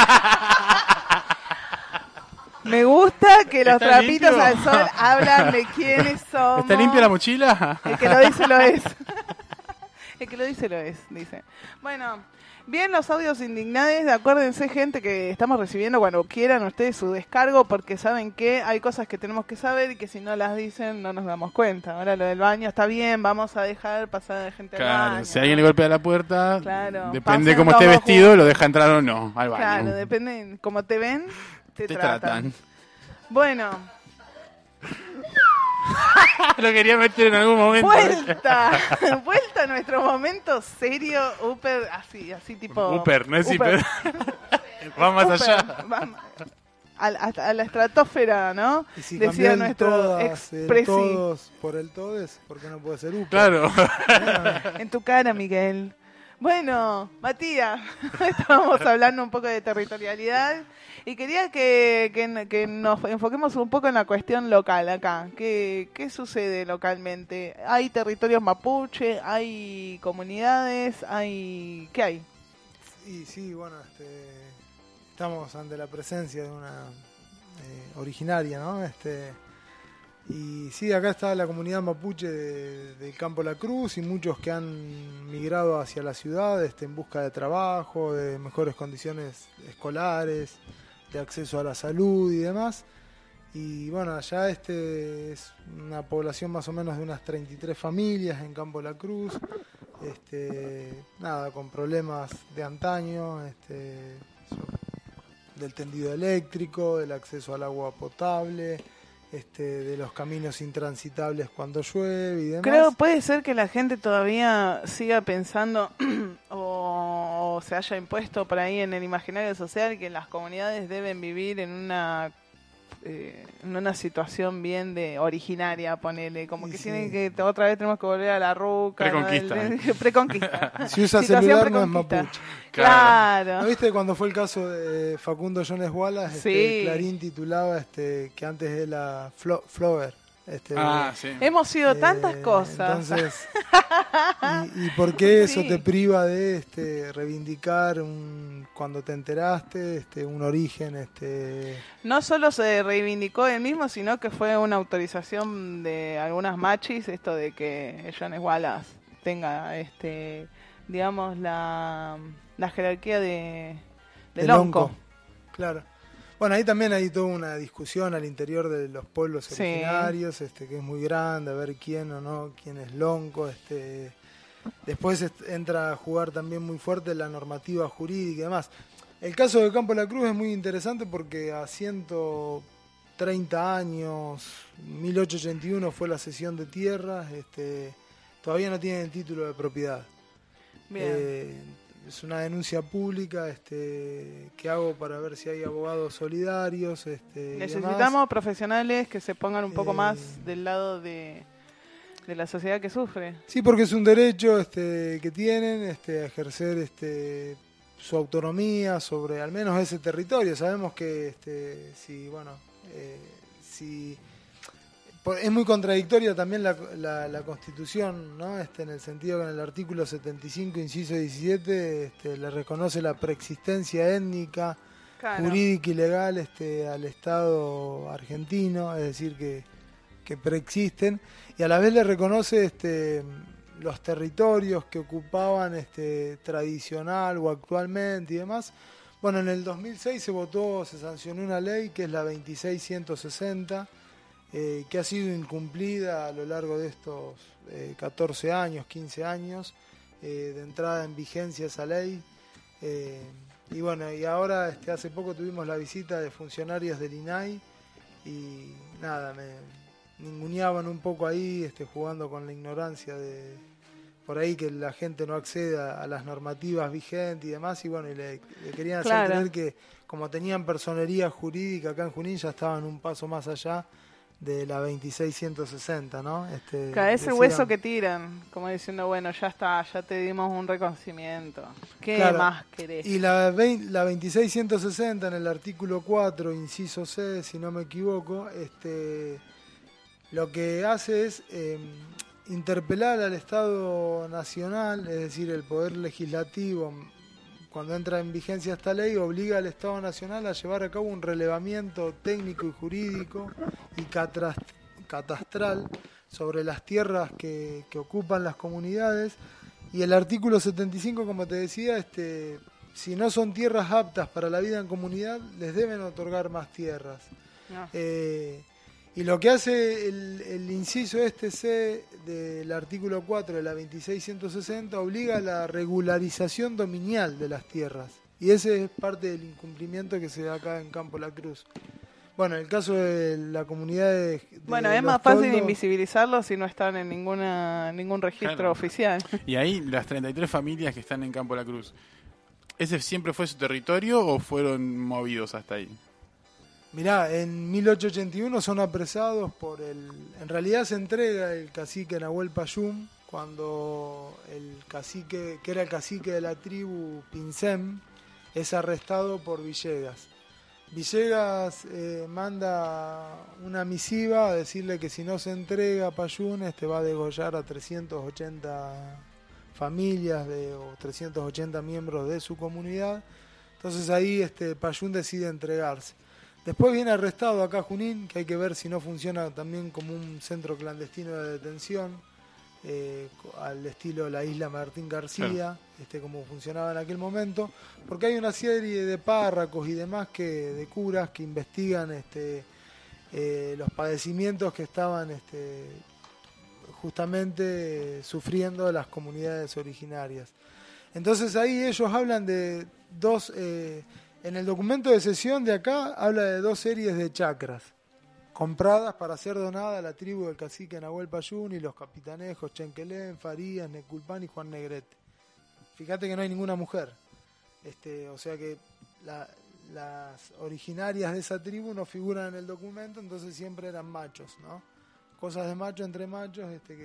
S1: Me gusta que los
S2: ¿Está
S1: trapitos
S2: limpio?
S1: al sol hablan de quiénes somos.
S2: ¿Está limpia la mochila?
S1: El que lo dice lo es. El que lo dice lo es, dice. Bueno, bien los audios indignados. Acuérdense, gente, que estamos recibiendo cuando quieran ustedes su descargo, porque saben que hay cosas que tenemos que saber y que si no las dicen no nos damos cuenta. Ahora lo del baño está bien, vamos a dejar pasar a la gente al
S2: Claro,
S1: baño.
S2: si alguien le golpea la puerta,
S1: Claro,
S2: depende de
S1: pasen
S2: cómo esté
S1: todos
S2: vestido,
S1: juntos.
S2: lo deja entrar o no al baño.
S1: Claro, depende cómo te ven, te
S2: Te
S1: tratan.
S2: tratan.
S1: Bueno,
S2: Lo quería meter en algún momento.
S1: vuelta a nuestro momento serio, así tipo...
S2: Upper, no es hiper. Va más
S1: Upper,
S2: allá.
S1: vamos. a la estratosfera, ¿no?
S5: Y si
S1: Decía
S5: cambió el
S1: nuestro
S5: todas, el
S1: expresi.
S5: todos por el todes, ¿por qué no puede ser UPA?
S2: Claro.
S1: En tu cara, Miguel. Bueno, Matías, estábamos hablando un poco de territorialidad y quería que nos enfoquemos un poco en la cuestión local acá. ¿Qué sucede localmente? ¿Hay territorios mapuche? ¿Hay comunidades? ¿Qué hay?
S5: Y sí, bueno, estamos ante la presencia de una originaria, ¿no? Y sí, acá está la comunidad mapuche del Campo La Cruz y muchos que han migrado hacia la ciudad en busca de trabajo, de mejores condiciones escolares, de acceso a la salud y demás. Y bueno, allá es una población más o menos de unas 33 familias en Campo La Cruz, nada, con problemas de antaño, del tendido eléctrico, del acceso al agua potable, de los caminos intransitables cuando llueve y demás.
S1: Puede ser que la gente todavía siga pensando o se haya impuesto por ahí en el imaginario social que las comunidades deben vivir en una situación bien de originaria, ponele, como que
S5: sí.
S1: tienen que otra vez tenemos que volver a la ruca,
S2: Preconquista.
S1: ¿no? Preconquista.
S5: Si usa
S1: Situación
S5: celular no es
S1: preconquista.
S5: mapuche.
S1: Claro.
S5: ¿No viste cuando fue el caso de Facundo Jones Wallace?
S1: Sí.
S5: Clarín titulaba que antes era Flower.
S2: Sí.
S1: Hemos sido tantas cosas.
S5: Entonces, ¿y por qué eso
S1: Sí.
S5: te priva de reivindicar cuando te enteraste, un origen?
S1: No solo se reivindicó él mismo, sino que fue una autorización de algunas machis, esto de que Jones Wallace tenga, digamos, la jerarquía de lonco.
S5: Claro. Bueno, ahí también hay toda una discusión al interior de los pueblos
S1: Sí.
S5: originarios, que es muy grande, a ver quién o no, quién es lonco. Después entra a jugar también muy fuerte la normativa jurídica y demás. El caso de Campo La Cruz es muy interesante porque a 130 años, 1881 fue la cesión de tierras, todavía no tienen el título de propiedad.
S1: Bien.
S5: Es una denuncia pública que hago para ver si hay abogados solidarios.
S1: Necesitamos profesionales que se pongan un poco más del lado de la sociedad que sufre.
S5: Sí, porque es un derecho que tienen a ejercer su autonomía sobre al menos ese territorio. Sabemos que si es muy contradictoria también la Constitución, ¿no? En el sentido que en el artículo 75, inciso 17, le reconoce la preexistencia étnica,
S1: Claro.
S5: jurídica y legal al Estado argentino, es decir, que preexisten, y a la vez le reconoce los territorios que ocupaban tradicional o actualmente y demás. Bueno, en el 2006 se sancionó una ley que es la 26160, que ha sido incumplida a lo largo de estos 14 años, 15 años de entrada en vigencia esa ley. Y bueno, y ahora hace poco tuvimos la visita de funcionarios del INAI y nada, me ninguneaban un poco ahí, jugando con la ignorancia de por ahí que la gente no acceda a las normativas vigentes y demás, y bueno, y le querían hacer
S1: Claro.
S5: creer que como tenían personería jurídica acá en Junín ya estaban un paso más allá de la 26160, ¿no?
S1: Cada ese
S5: decían-
S1: hueso que tiran, como diciendo, bueno, ya está, ya te dimos un reconocimiento. ¿Qué
S5: Claro.
S1: más querés?
S5: Y la 26160 en el artículo 4, inciso C, si no me equivoco, lo que hace es interpelar al Estado Nacional, es decir, el Poder Legislativo, cuando entra en vigencia esta ley, obliga al Estado Nacional a llevar a cabo un relevamiento técnico y jurídico y catastral sobre las tierras que ocupan las comunidades. Y el artículo 75, como te decía, si no son tierras aptas para la vida en comunidad, les deben otorgar más tierras.
S1: No.
S5: Y lo que hace el inciso C del artículo 4 de la 26160 obliga a la regularización dominial de las tierras. Y ese es parte del incumplimiento que se da acá en Campo La Cruz. Bueno, el caso de la comunidad de
S1: Bueno, es
S5: Los
S1: más fácil
S5: Toldos,
S1: invisibilizarlos si no están en ningún registro
S2: Claro.
S1: oficial.
S2: Y ahí las 33 familias que están en Campo La Cruz, ¿ese siempre fue su territorio o fueron movidos hasta ahí?
S5: Mirá, en 1881 son apresados en realidad se entrega el cacique Nahuel Payún cuando el cacique, que era el cacique de la tribu Pincem, es arrestado por Villegas. Villegas manda una misiva a decirle que si no se entrega a Payún, va a degollar a 380 familias o 380 miembros de su comunidad. Entonces ahí Payún decide entregarse. Después viene arrestado acá a Junín, que hay que ver si no funciona también como un centro clandestino de detención, al estilo la isla Martín García, como funcionaba en aquel momento, porque hay una serie de párrocos y demás de curas que investigan los padecimientos que estaban justamente sufriendo las comunidades originarias. Entonces ahí ellos hablan de dos, en el documento de cesión de acá habla de 2 series de chacras compradas para ser donadas a la tribu del cacique Nahuel Payún y los capitanejos Chenquelén, Farías, Neculpán y Juan Negrete. Fíjate que no hay ninguna mujer, o sea que las originarias de esa tribu no figuran en el documento, entonces siempre eran machos, ¿no? Cosas de macho entre machos,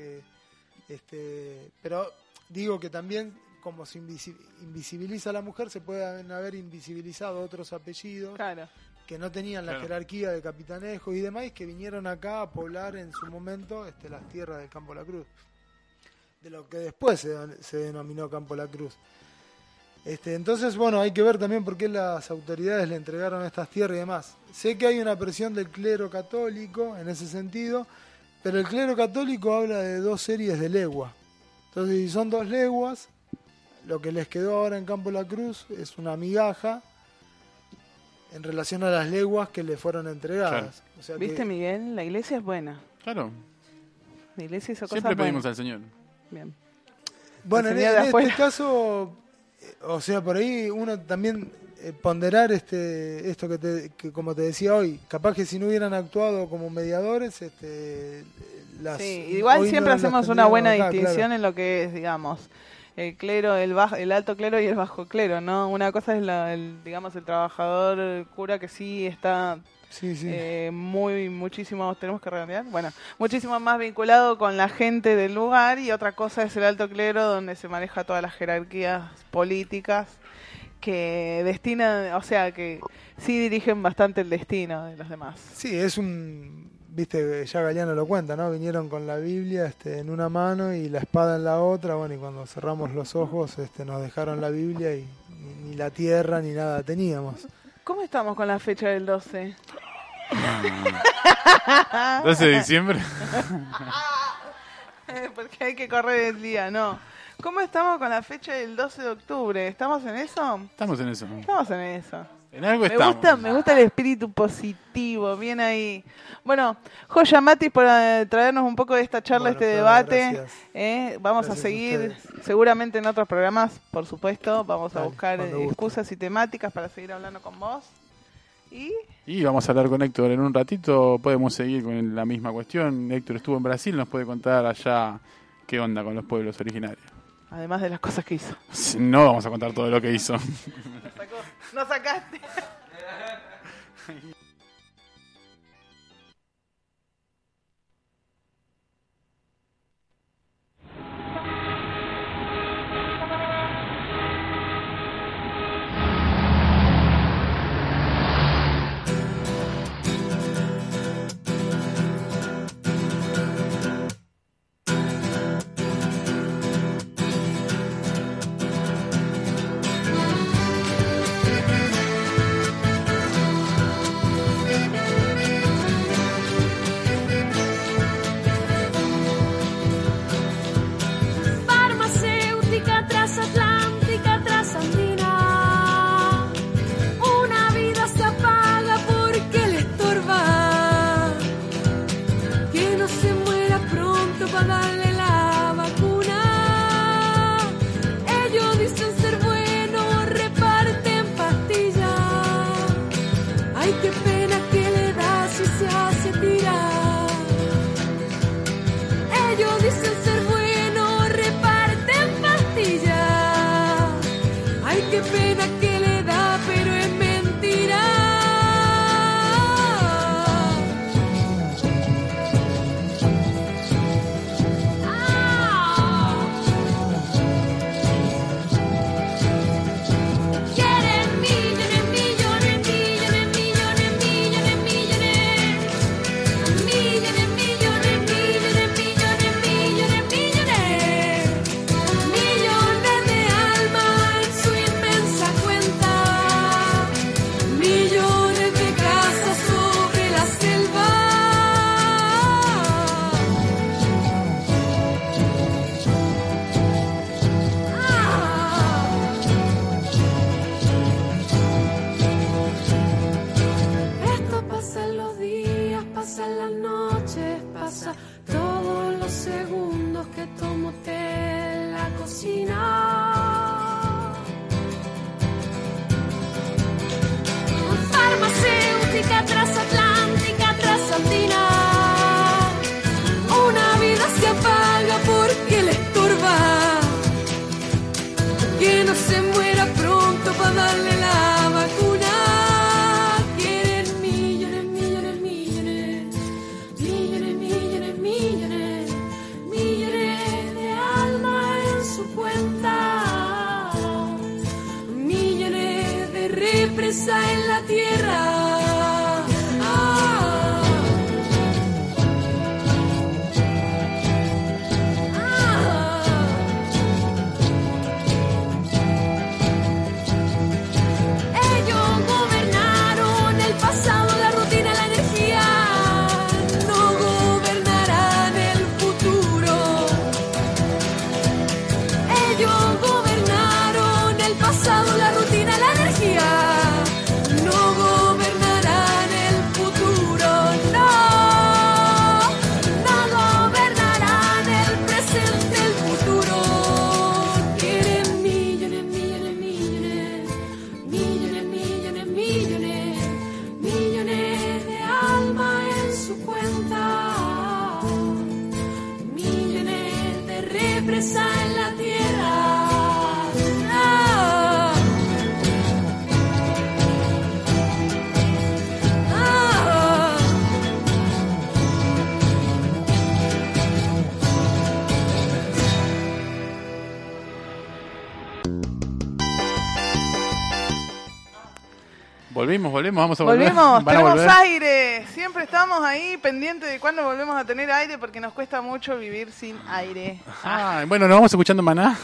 S5: pero digo que también como se invisibiliza a la mujer, se pueden haber invisibilizado otros apellidos que no tenían la jerarquía de capitanejo y demás, que vinieron acá a poblar en su momento las tierras del Campo La Cruz, de lo que después se denominó Campo La Cruz. Entonces, bueno, hay que ver también por qué las autoridades le entregaron estas tierras y demás. Sé que hay una presión del clero católico en ese sentido, pero el clero católico habla de 2 series de leguas. Entonces, si son 2 leguas, lo que les quedó ahora en Campo La Cruz es una migaja en relación a las leguas que le fueron entregadas. O sea
S1: ¿Viste, Miguel? La iglesia es buena.
S2: Claro.
S1: La iglesia hizo cosas
S2: Siempre pedimos
S1: buenas.
S2: al Señor.
S1: Bien.
S5: Bueno, en este caso, o sea, por ahí uno también ponderar esto que como te decía hoy, capaz que si no hubieran actuado como mediadores,
S1: igual siempre hacemos una buena distinción en lo que es, digamos, el clero, el alto clero y el bajo clero, ¿no? Una cosa es digamos, el trabajador, el cura que sí está muchísimo, tenemos que redondear, bueno, muchísimo más vinculado con la gente del lugar, y otra cosa es el alto clero, donde se maneja todas las jerarquías políticas que destinan, o sea, que sí dirigen bastante el destino de los demás.
S5: Sí, es viste, ya Galeano lo cuenta, ¿no? Vinieron con la Biblia en una mano y la espada en la otra, bueno, y cuando cerramos los ojos nos dejaron la Biblia y ni la tierra ni nada teníamos.
S1: ¿Cómo estamos con la fecha del 12?
S2: 12 de diciembre.
S1: Porque hay que correr el día, ¿no? ¿Cómo estamos con la fecha del 12 de octubre? ¿Estamos en eso?
S2: Estamos en eso.
S1: Estamos en eso.
S2: En algo estamos.
S1: Me gusta el espíritu positivo, bien ahí. Bueno, Joya Mati, por traernos un poco de esta charla, este debate. Vamos a seguir seguramente en otros programas, por supuesto. Vamos a buscar excusas y temáticas para seguir hablando con vos. Y
S2: vamos a hablar con Héctor en un ratito. Podemos seguir con la misma cuestión. Héctor estuvo en Brasil, nos puede contar allá qué onda con los pueblos originarios.
S1: Además de las cosas que hizo.
S2: No vamos a contar todo lo que hizo.
S1: Nos sacaste.
S10: represa en la tierra.
S2: Volvimos, vamos a volver.
S1: Volvimos,
S2: Van a
S1: tenemos
S2: volver.
S1: aire. Siempre estamos ahí pendientes de cuándo volvemos a tener aire porque nos cuesta mucho vivir sin aire.
S2: Ah, bueno, nos vamos escuchando Maná.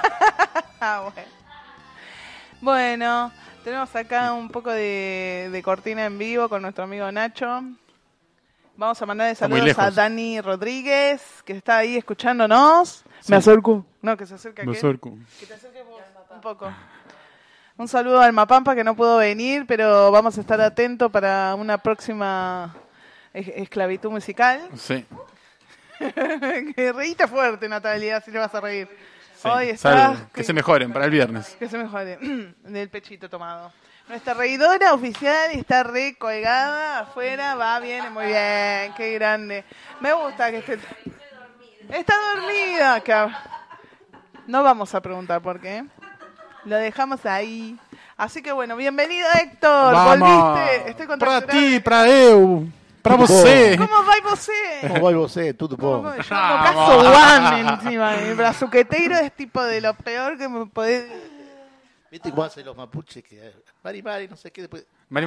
S1: Bueno, tenemos acá un poco de cortina en vivo con nuestro amigo Nacho. Vamos a mandarle saludos a Dani Rodríguez, que está ahí escuchándonos. Sí. Me acerco. No, que se acerque.
S2: Me acerco.
S1: Que te acerques vos un poco. Un saludo al Mapampa que no pudo venir, pero vamos a estar atentos para una próxima esclavitud musical.
S2: Sí.
S1: Que reíste fuerte, Natalia, si le vas a reír.
S2: Sí.
S1: Hoy está...
S2: Que se mejoren para el viernes.
S1: Que se mejoren. Del pechito tomado. Nuestra reidora oficial está recolgada afuera, va bien, muy bien, qué grande. Me gusta que esté... Está dormida. No vamos a preguntar por qué. Lo dejamos ahí. Así que bueno, bienvenido Héctor.
S2: Vamos.
S1: Volviste. Estoy
S2: Para
S1: contenta.
S2: ti, para eu, para você.
S1: ¿Cómo vai você?
S11: ¿Cómo vai você? Tudo bom?
S1: Yo caso one encima. El brazuqueteiro es tipo de lo peor que me podés...
S11: ¿Viste cómo hacen los mapuches? Que Mari, no sé qué, después...
S2: Mari.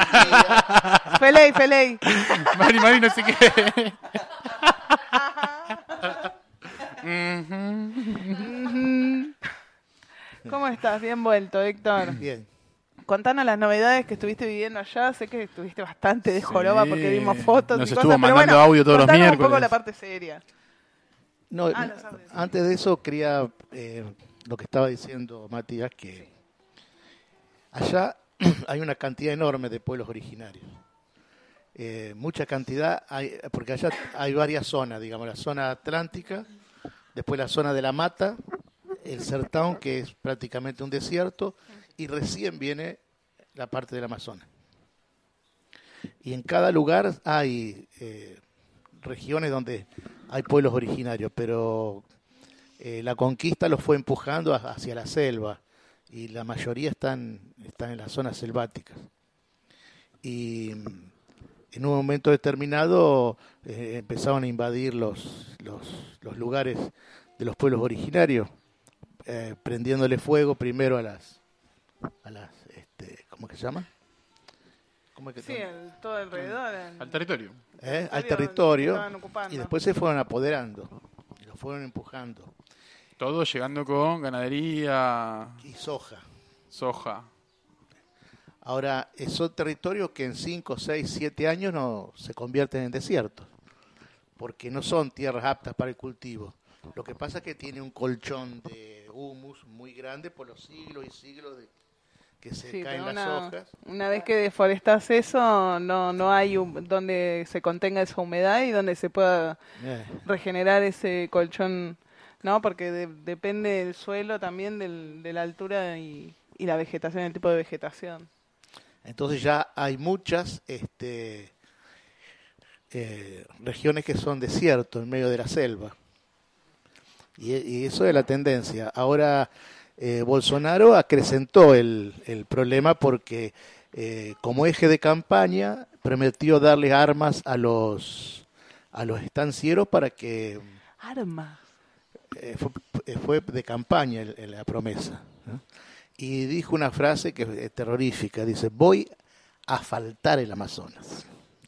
S1: Feley.
S2: Mari, no sé qué.
S1: ¿Cómo estás? Bien vuelto, Héctor.
S11: Bien.
S1: Contanos las novedades que estuviste viviendo allá. Sé que estuviste bastante de joroba porque vimos fotos
S2: Nos
S1: y
S2: estuvo
S1: cosas,
S2: mandando
S1: pero bueno,
S2: audio todos los
S1: contanos
S2: miércoles.
S1: un poco la parte seria.
S11: No, antes de eso quería, lo que estaba diciendo Matías, que allá hay una cantidad enorme de pueblos originarios. Mucha cantidad, porque allá hay varias zonas, digamos, la zona atlántica, después la zona de la Mata, el Sertão, que es prácticamente un desierto, y recién viene la parte del Amazonas. Y en cada lugar hay regiones donde hay pueblos originarios, pero la conquista los fue empujando hacia la selva, y la mayoría están en las zonas selváticas. Y en un momento determinado empezaron a invadir los lugares de los pueblos originarios, prendiéndole fuego primero a las ¿cómo que se llama?
S1: Sí, todo alrededor.
S2: Al territorio.
S11: Al territorio, y después se fueron apoderando, y lo fueron empujando.
S2: Todo llegando con ganadería
S11: y soja. Ahora, son territorios que en 5, 6, 7 años no se convierten en desiertos, porque no son tierras aptas para el cultivo. Lo que pasa es que tiene un colchón de humus muy grande por los siglos y siglos que se caen las hojas.
S1: Una vez que deforestás eso, no hay donde se contenga esa humedad y donde se pueda regenerar ese colchón, ¿no? Porque depende del suelo también, de la altura y la vegetación, el tipo de vegetación.
S11: Entonces ya hay muchas regiones que son desiertos en medio de la selva. Y eso es la tendencia. Ahora Bolsonaro acrecentó el problema porque como eje de campaña prometió darle armas a los estancieros para que...
S1: ¿Armas?
S11: Fue de campaña la promesa, ¿no? y dijo una frase que es terrorífica, dice, voy a asfaltar el Amazonas.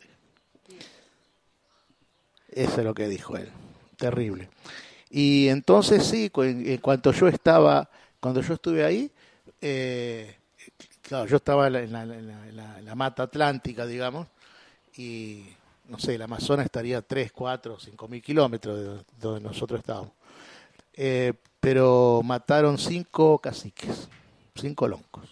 S11: Eso es lo que dijo él, terrible. Y entonces sí, en cuanto cuando yo estuve ahí, claro, yo estaba en la mata atlántica, digamos, y no sé, el Amazonas estaría a 3, 4, 5 mil kilómetros de donde nosotros estábamos. Pero mataron 5 caciques, 5 loncos.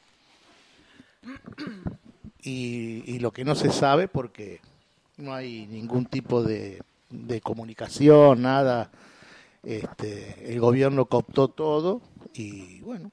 S11: Y lo que no se sabe, porque no hay ningún tipo de comunicación, nada. El gobierno cooptó todo y bueno,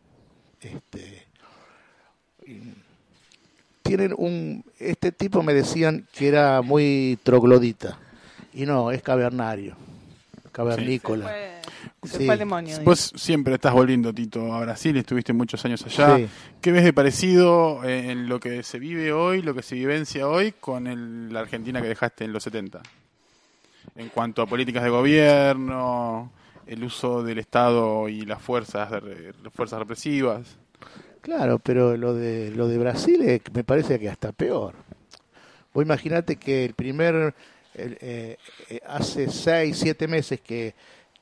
S11: tienen este tipo me decían que era muy troglodita y no, es cavernario, cavernícola.
S1: Se fue al demonio.
S2: Vos siempre estás volviendo, Tito, a Brasil, estuviste muchos años allá.
S11: Sí.
S2: ¿Qué ves de parecido en lo que se vive hoy, lo que se vivencia hoy con la Argentina que dejaste en los 70? En cuanto a políticas de gobierno, el uso del Estado y las fuerzas represivas. Claro, pero lo de Brasil me parece que hasta peor. Vos imaginate que hace 6, 7 meses que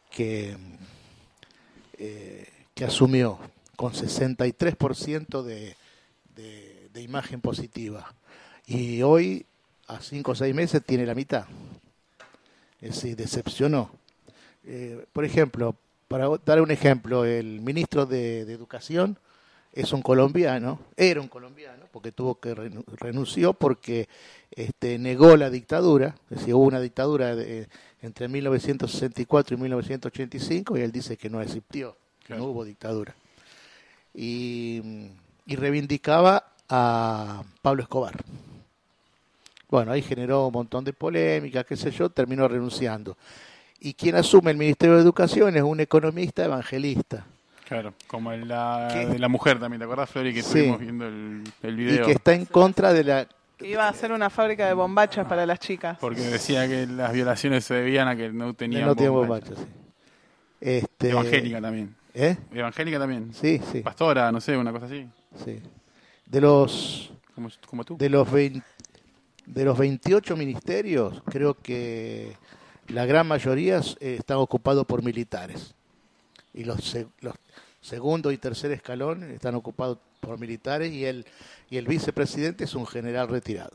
S2: asumió con 63% de imagen positiva. Y hoy, a 5 o 6 meses, tiene la mitad. Es decir, decepcionó. Por ejemplo, para dar un ejemplo, el ministro de Educación es un colombiano, era un colombiano, porque tuvo que renunció porque negó la dictadura, es decir, hubo una dictadura entre 1964 y 1985 y él dice que no existió, que no hubo dictadura. Y reivindicaba a Pablo Escobar. Bueno, ahí generó un montón de polémica, qué sé yo, terminó renunciando. Y quien asume el Ministerio de Educación es un economista evangelista. Claro, como de la mujer también, ¿te acuerdas, Flori, que estuvimos viendo el video?
S11: Y que está en contra de la...
S1: Iba a hacer una fábrica de bombachas para las chicas.
S2: Porque decía que las violaciones se debían a que no tenían
S11: bombachas. Sí.
S2: Evangélica también. Evangélica también.
S11: Sí, sí.
S2: Pastora, no sé, una cosa así.
S11: Sí. De los...
S2: Como tú.
S11: De los 28 ministerios, creo que la gran mayoría están ocupados por militares. Y los segundo y tercer escalón están ocupados por militares y el vicepresidente es un general retirado.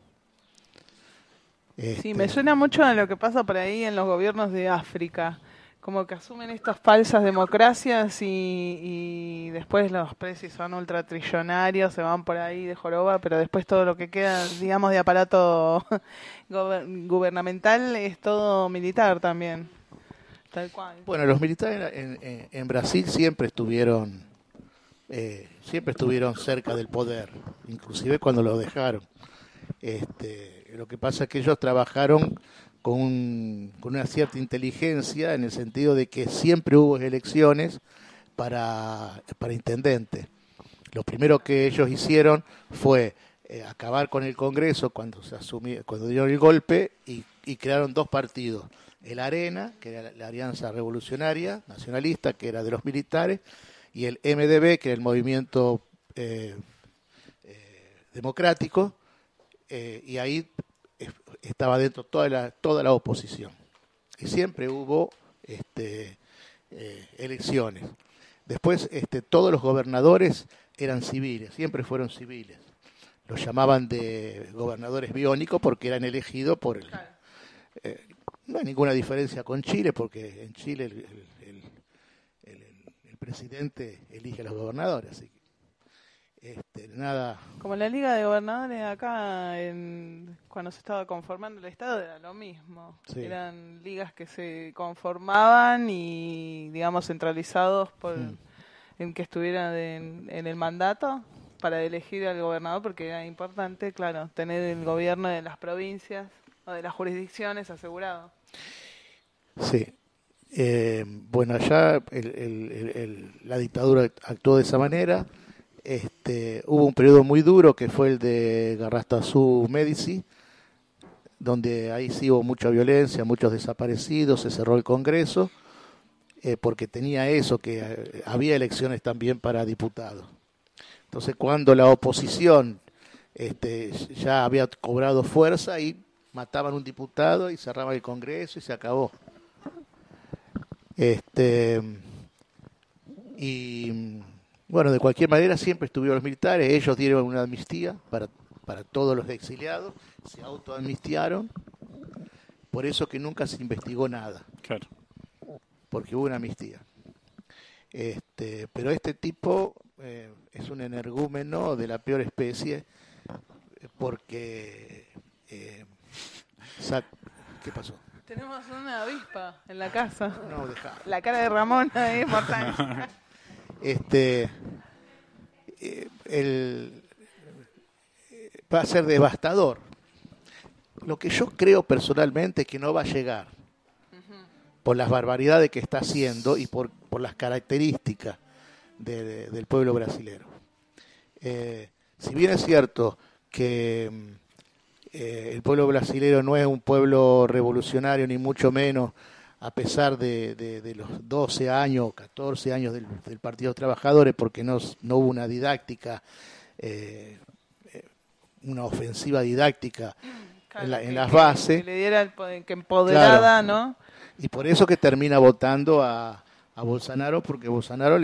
S1: Sí, me suena mucho a lo que pasa por ahí en los gobiernos de África, como que asumen estas falsas democracias y después los precios son ultratrillonarios, se van por ahí de joroba, pero después todo lo que queda, digamos, de aparato gubernamental es todo militar también. Tal cual.
S11: Bueno, los militares en Brasil siempre estuvieron cerca del poder, inclusive cuando lo dejaron. Lo que pasa es que ellos trabajaron con una cierta inteligencia en el sentido de que siempre hubo elecciones para intendente. Lo primero que ellos hicieron fue acabar con el Congreso cuando dieron el golpe y crearon 2 partidos. El ARENA, que era la Alianza Revolucionaria Nacionalista, que era de los militares, y el MDB, que era el Movimiento Democrático, y ahí estaba dentro toda la oposición. Y siempre hubo elecciones. Después todos los gobernadores eran civiles, siempre fueron civiles. Los llamaban de gobernadores biónicos porque eran elegidos por el... no hay ninguna diferencia con Chile, porque en Chile el presidente elige a los gobernadores, así que nada.
S1: Como la Liga de Gobernadores acá, cuando se estaba conformando el Estado, era lo mismo. Sí. Eran ligas que se conformaban y, digamos, centralizados en que estuvieran en el mandato para elegir al gobernador, porque era importante, claro, tener el gobierno de las provincias o de las jurisdicciones asegurado.
S11: Sí. Bueno, allá la dictadura actuó de esa manera. Hubo un periodo muy duro que fue el de Garrastazu Medici, donde ahí sí hubo mucha violencia, muchos desaparecidos, se cerró el Congreso porque tenía eso, que había elecciones también para diputados. Entonces, cuando la oposición ya había cobrado fuerza, y mataban un diputado y cerraban el Congreso y se acabó. Y bueno, de cualquier manera siempre estuvieron los militares. Ellos dieron una amnistía para todos los exiliados, se autoamnistiaron, por eso que nunca se investigó nada.
S2: Claro.
S11: Porque hubo una amnistía. Pero este tipo es un energúmeno de la peor especie, porque ¿qué pasó?
S1: Tenemos una avispa en la casa.
S11: No, dejá.
S1: La cara de Ramón es mortal.
S11: Va a ser devastador. Lo que yo creo personalmente es que no va a llegar, por las barbaridades que está haciendo y por las características del pueblo brasilero. Si bien es cierto que el pueblo brasilero no es un pueblo revolucionario, ni mucho menos, a pesar de los 12 años, 14 años del Partido de los Trabajadores, porque no hubo una didáctica, una ofensiva didáctica en las bases.
S1: Que le diera que empoderada, claro. ¿No?
S11: Y por eso que termina votando a Bolsonaro, porque Bolsonaro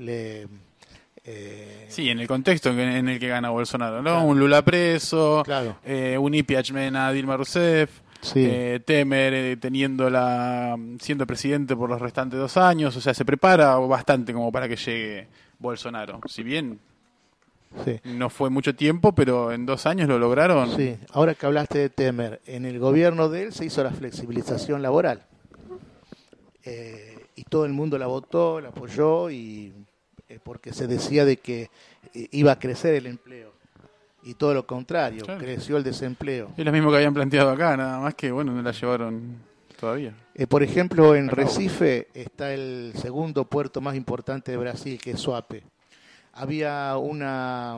S2: sí, en el contexto en el que gana Bolsonaro, ¿no?
S11: Claro.
S2: Un Lula preso,
S11: claro.
S2: Un impeachment a Dilma Rousseff,
S11: sí.
S2: Temer siendo presidente por los restantes 2 años, o sea, se prepara bastante como para que llegue Bolsonaro. Si bien
S11: sí.
S2: No fue mucho tiempo, pero en 2 años lo lograron.
S11: Sí, ahora que hablaste de Temer, en el gobierno de él se hizo la flexibilización laboral. Y todo el mundo la votó, la apoyó, y porque se decía de que iba a crecer el empleo. Y todo lo contrario, claro. Creció el desempleo.
S2: Es lo mismo que habían planteado acá, nada más que, bueno, no la llevaron todavía.
S11: Por ejemplo, en Recife está el segundo puerto más importante de Brasil, que es Suape. Había una...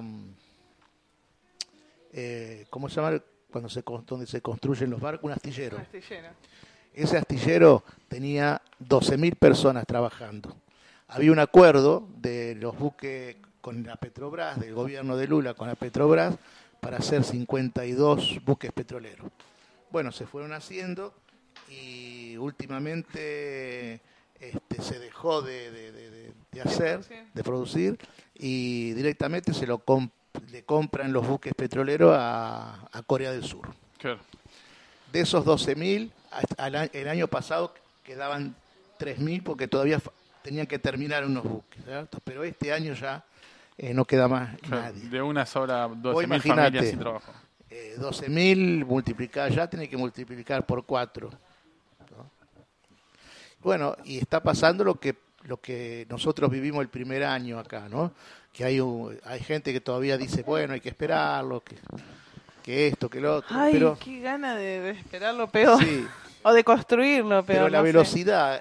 S11: ¿cómo se llama? Donde se construyen los barcos, un astillero. Ese astillero tenía 12.000 personas trabajando. Había un acuerdo de los buques con la Petrobras, del gobierno de Lula con la Petrobras, para hacer 52 buques petroleros. Bueno, se fueron haciendo y últimamente se dejó de hacer, de producir, y directamente le compran los buques petroleros a Corea del Sur.
S2: Claro.
S11: De esos 12.000, el año pasado quedaban 3.000 porque todavía tenían que terminar unos buques, ¿cierto? Pero este año ya no queda más nadie.
S2: De una sola 12.000 familias sin trabajo.
S11: 12.000 multiplicar, ya tiene que multiplicar por 4. ¿No? Bueno, y está pasando lo que nosotros vivimos el primer año acá, ¿no? Que hay gente que todavía dice, bueno, hay que esperarlo, que esto, que lo otro.
S1: Ay,
S11: pero
S1: qué gana de esperar lo peor.
S11: Sí.
S1: O de construirlo peor.
S11: Pero la velocidad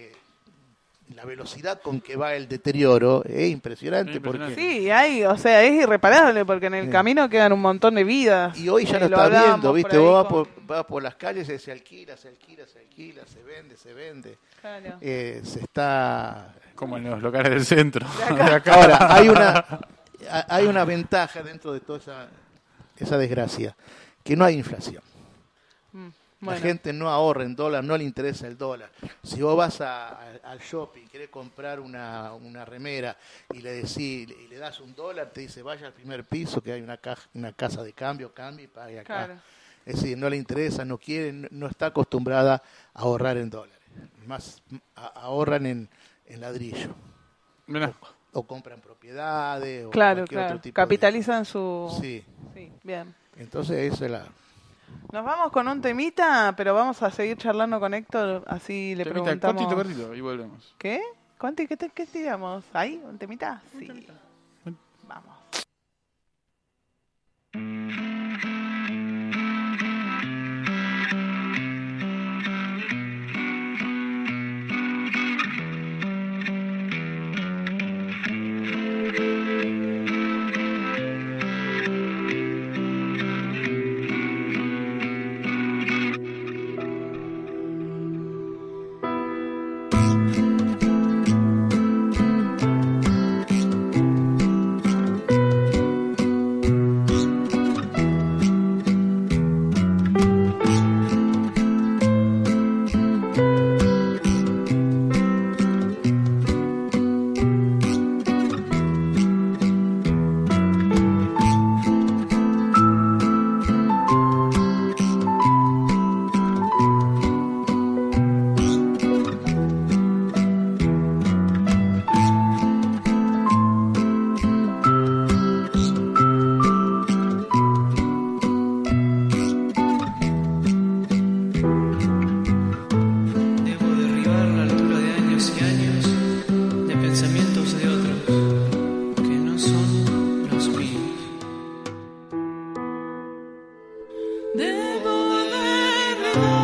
S11: la velocidad con que va el deterioro es impresionante. Porque
S1: sí, es irreparable, porque en el camino quedan un montón de vidas.
S11: Y hoy ya lo estás viendo, ¿viste? Vos vas por las calles y se alquila, se vende.
S1: Claro.
S11: Se está...
S2: Como en los locales del centro.
S11: Ahora, hay una ventaja dentro de toda esa desgracia, que no hay inflación.
S1: Bueno.
S11: La gente no ahorra en dólar, no le interesa el dólar. Si vos vas al shopping, querés comprar una remera y le das $1, te dice vaya al primer piso que hay una casa de cambio y pague acá. Claro. Es decir, no le interesa, no quiere, no está acostumbrada a ahorrar en dólares. Más ahorran en ladrillo. O compran propiedades.
S1: Claro,
S11: o cualquier otro tipo
S1: capitalizan su...
S11: Sí,
S1: bien.
S11: Entonces eso es la...
S1: Nos vamos con un temita, pero vamos a seguir charlando con Héctor, así le preguntamos...
S2: Cortito, y volvemos.
S1: ¿Qué? ¿Qué tiramos? ¿Ahí? ¿Un temita? Sí. Vamos.
S12: pensamientos de otros que no son los míos.
S10: Debo de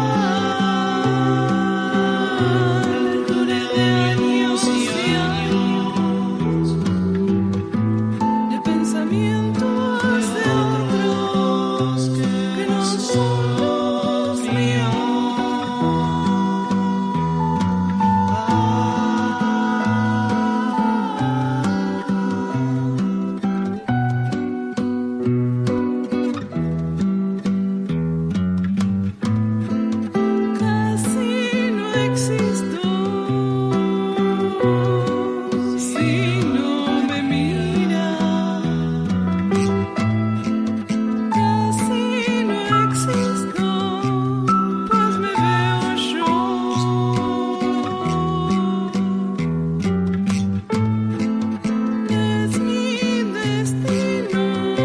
S10: regar de años y años de pensamientos de otros que no son los míos. Casi no existo si no me mira. Casi no existo, pues me veo yo. Es mi destino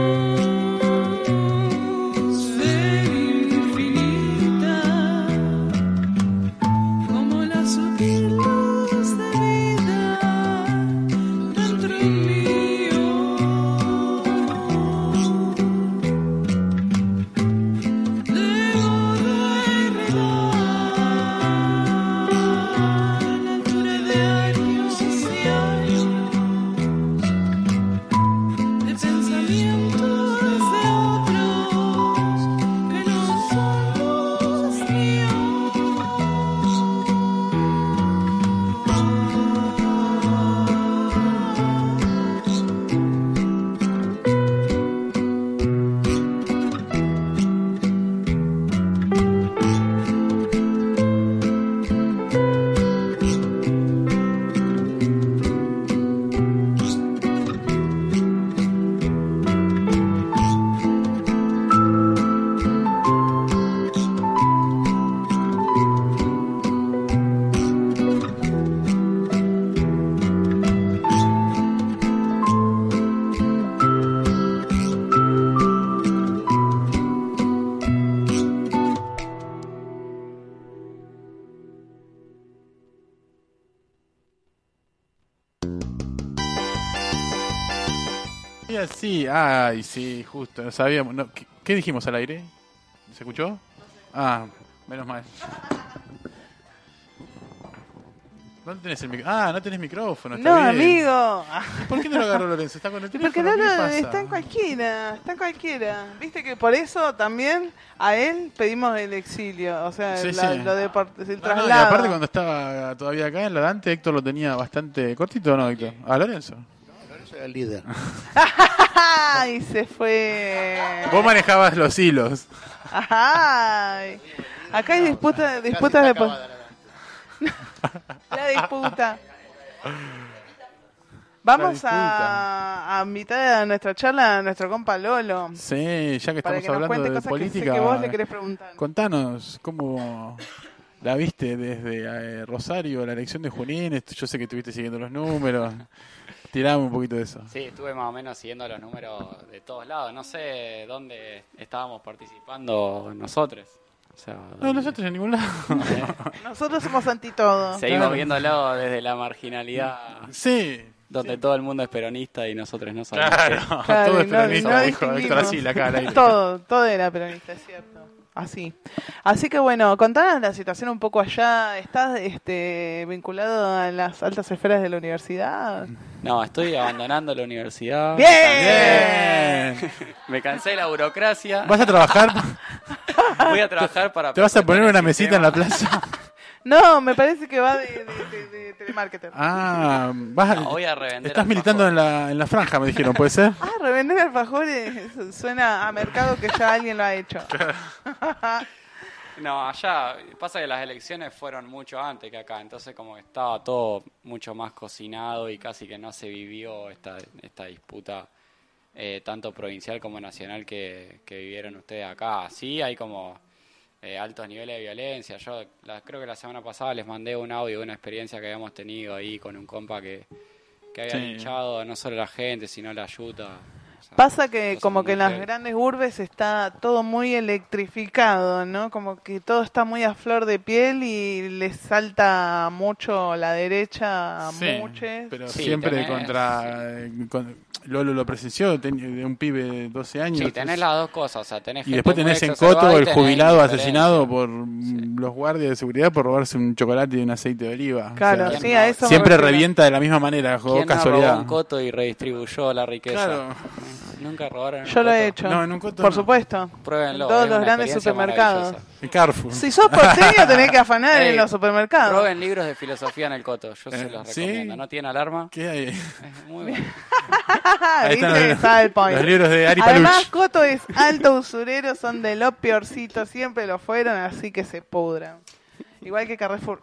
S10: ser infinita, como la sutil luz de vida dentro mío. Debo de regar la altura de años y años de pensamientos de otros que no son los míos.
S2: Y así, ay, sí, justo, no sabíamos. No, ¿qué dijimos al aire? ¿Se escuchó? Ah, menos mal. ¿Dónde tenés el micrófono? Ah, no tenés micrófono, está
S1: No,
S2: bien.
S1: amigo.
S2: ¿Y por qué no lo agarró Lorenzo? ¿Está con el teléfono?
S1: Porque no,
S2: ¿Qué le
S1: no,
S2: pasa?
S1: está en cualquiera. Viste que por eso también a él pedimos el exilio, o sea,
S2: Sí,
S1: el
S2: sí.
S1: El
S2: No,
S1: traslado.
S2: y aparte cuando estaba todavía acá en la Dante, Héctor lo tenía bastante cortito, ¿no, Héctor? ¿A Lorenzo?
S11: Lorenzo era el líder.
S1: Ay, se fue.
S2: Vos manejabas los hilos.
S1: Ay. Acá hay disputas de la disputa. Vamos a mitad de nuestra charla a nuestro compa Lolo.
S2: Sí, ya que
S1: Para
S2: estamos
S1: que nos
S2: hablando
S1: cuente
S2: de
S1: cosas
S2: política,
S1: que sé que vos le querés preguntar.
S2: contanos cómo la viste desde Rosario, la elección de Junín. Yo sé que estuviste siguiendo los números. Tirame un poquito de eso.
S3: Sí, estuve más o menos siguiendo los números de todos lados. No sé dónde estábamos participando nosotros. O sea,
S2: No, nosotros en ningún lado.
S1: Nosotros somos anti todo.
S3: Seguimos
S2: Claro.
S3: viéndolo desde la marginalidad.
S2: Sí.
S3: Donde todo el mundo es peronista y nosotros no somos.
S2: Claro,
S1: Claro,
S2: todo es
S1: y
S2: peronista,
S1: no
S2: dijo Héctor
S1: distinguimos.
S2: así, la cara.
S1: Todo era peronista, es cierto. Así que bueno, contanos la situación un poco allá. ¿Estás vinculado a las altas esferas de la universidad?
S3: No, estoy abandonando la universidad.
S1: ¡Bien!
S3: Me cansé de la burocracia.
S2: ¿Vas a trabajar?
S3: Voy a trabajar para...
S2: ¿Te vas a poner
S3: el
S2: una mesita en la plaza?
S1: No, me parece que va de telemarketer.
S2: Ah,
S3: No, voy a revender
S2: estás militando en la franja, me dijeron, ¿puede ser?
S1: Ah, revender alfajores suena a mercado que ya alguien lo ha hecho.
S3: No, allá pasa que las elecciones fueron mucho antes que acá, entonces como que estaba todo mucho más cocinado y casi que no se vivió esta disputa tanto provincial como nacional que vivieron ustedes acá. Sí, hay como altos niveles de violencia. Yo creo que la semana pasada les mandé un audio de una experiencia que habíamos tenido ahí con un compa que había
S2: Sí.
S3: linchado no solo a la gente, sino la yuta. O
S1: Pasa que
S3: cosas
S1: como
S3: muy
S1: que en las
S3: heavy.
S1: grandes urbes está todo muy electrificado, ¿no? Como que todo está muy a flor de piel y les salta mucho la derecha a
S2: Sí,
S1: muchos.
S2: pero
S3: Sí,
S2: siempre
S3: tenés,
S2: Lolo lo presenció, de un pibe de 12 años.
S3: Sí, tenés las dos cosas, o sea, tenés
S2: Y
S3: gente
S2: después
S3: muy
S2: tenés en
S3: exacerbada
S2: Coto
S3: y
S2: el
S3: tenés
S2: jubilado
S3: indiferencia.
S2: asesinado por los guardias de seguridad por robarse un chocolate y un aceite de oliva.
S1: Claro,
S2: O sea,
S1: sí, a eso me
S2: siempre
S1: refiero.
S2: revienta de la misma manera, o
S3: ¿Quién no
S2: casualidad.
S3: robó un Coto y redistribuyó la riqueza?
S2: Claro.
S3: Nunca robaron en un
S1: Yo lo he
S3: Coto.
S1: hecho,
S2: No, en un Coto
S1: por
S2: no.
S1: supuesto.
S3: Pruébenlo,
S1: En todos
S3: es
S1: los
S3: una
S1: grandes
S3: experiencia
S1: supermercados.
S3: maravillosa.
S2: En Carrefour.
S1: Si sos porteño tenés que afanar en los supermercados.
S3: Roben libros de filosofía en el Coto, yo se los
S2: ¿sí?
S3: recomiendo. ¿No tiene alarma?
S2: ¿Qué hay?
S3: Es muy bueno.
S2: Ahí
S1: ¿Viste?
S2: están
S1: Está el point.
S2: los libros de Ari
S1: Además,
S2: Paluch.
S1: Coto es alto usurero, son de lo peorcito, siempre lo fueron, así que se pudran. Igual que Carrefour.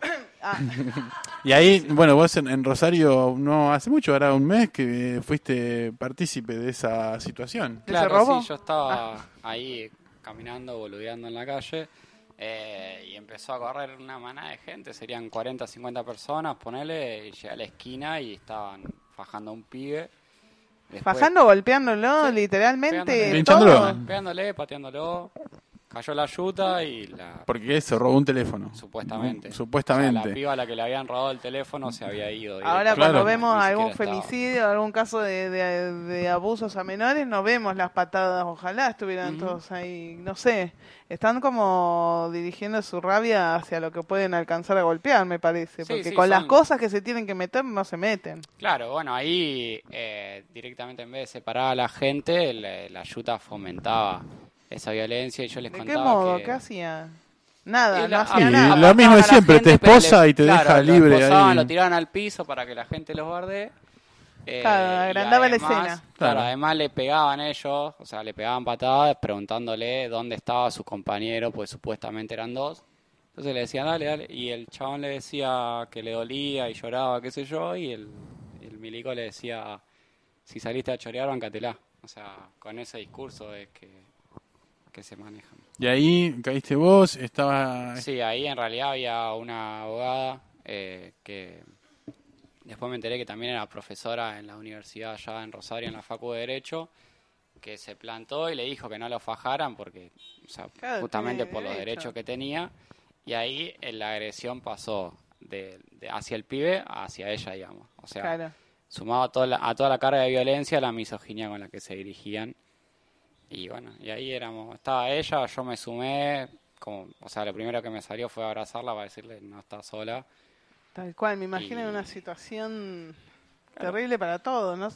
S2: Y ahí, bueno, vos en Rosario no hace mucho, ahora un mes que fuiste partícipe de esa situación.
S1: ¿Se
S3: Claro,
S1: robó?
S3: sí, yo estaba ahí caminando, boludeando en la calle y empezó a correr una manada de gente, serían 40, 50 personas, ponele, y llegué a la esquina y estaban fajando a un pibe. Después,
S1: Fajando, golpeándolo,
S3: Sí,
S1: literalmente.
S2: Linchándolo.
S1: todo.
S3: pegándole, pateándolo, cayó la yuta y la...
S2: Porque se robó un teléfono.
S3: Supuestamente.
S2: Supuestamente.
S3: O sea, la piba a la que le habían robado el teléfono se había ido.
S1: Ahora
S3: directamente,
S1: cuando
S2: Claro.
S1: vemos
S3: ni
S1: algún
S3: siquiera estaba.
S1: femicidio, algún caso de abusos a menores, no vemos las patadas, ojalá estuvieran
S3: Ujú.
S1: todos ahí, no sé, están como dirigiendo su rabia hacia lo que pueden alcanzar a golpear, me parece,
S3: Sí,
S1: porque
S3: sí,
S1: con las
S3: son-
S1: cosas que se tienen que meter no se meten.
S3: Claro, bueno, ahí directamente en vez de separar a la gente, la yuta fomentaba esa violencia y yo les
S1: ¿De qué
S3: contaba
S1: modo?
S3: que...
S1: ¿Qué hacía? Nada,
S3: Y
S1: no
S3: la-
S1: hacía
S2: Y
S1: nada.
S2: lo
S3: apartaban
S2: mismo de
S3: a la
S2: siempre, te
S3: pero
S2: esposa y te deja
S3: lo
S2: libre
S3: esposaban,
S2: ahí.
S3: lo tiraban al piso para que la gente los guarde.
S1: Claro, agrandaba la escena.
S3: Claro,
S2: Claro.
S3: además le pegaban ellos, o sea, le pegaban patadas preguntándole dónde estaba su compañero, pues supuestamente eran dos. Entonces le decían, dale, dale. Y el chabón le decía que le dolía y lloraba, qué sé yo, y el milico le decía, si saliste a chorear, bancatela. O sea, con ese discurso es que se manejan.
S2: Y ahí caíste vos, estaba...
S3: Sí, ahí en realidad había una abogada que después me enteré que también era profesora en la universidad allá en Rosario, en la Facu de Derecho, que se plantó y le dijo que no lo fajaran porque, o sea,
S1: Claro,
S3: justamente
S1: tiene
S3: por los
S1: derecho.
S3: derechos que tenía, y ahí la agresión pasó de hacia el pibe hacia ella, digamos. O sea,
S1: Claro.
S3: sumado a toda la carga de violencia, la misoginia con la que se dirigían. Y bueno, y ahí estaba ella, yo me sumé, o sea, lo primero que me salió fue abrazarla para decirle no está sola.
S1: Tal cual, me imagino
S3: Y-
S1: una situación
S3: Claro.
S1: terrible para todos. No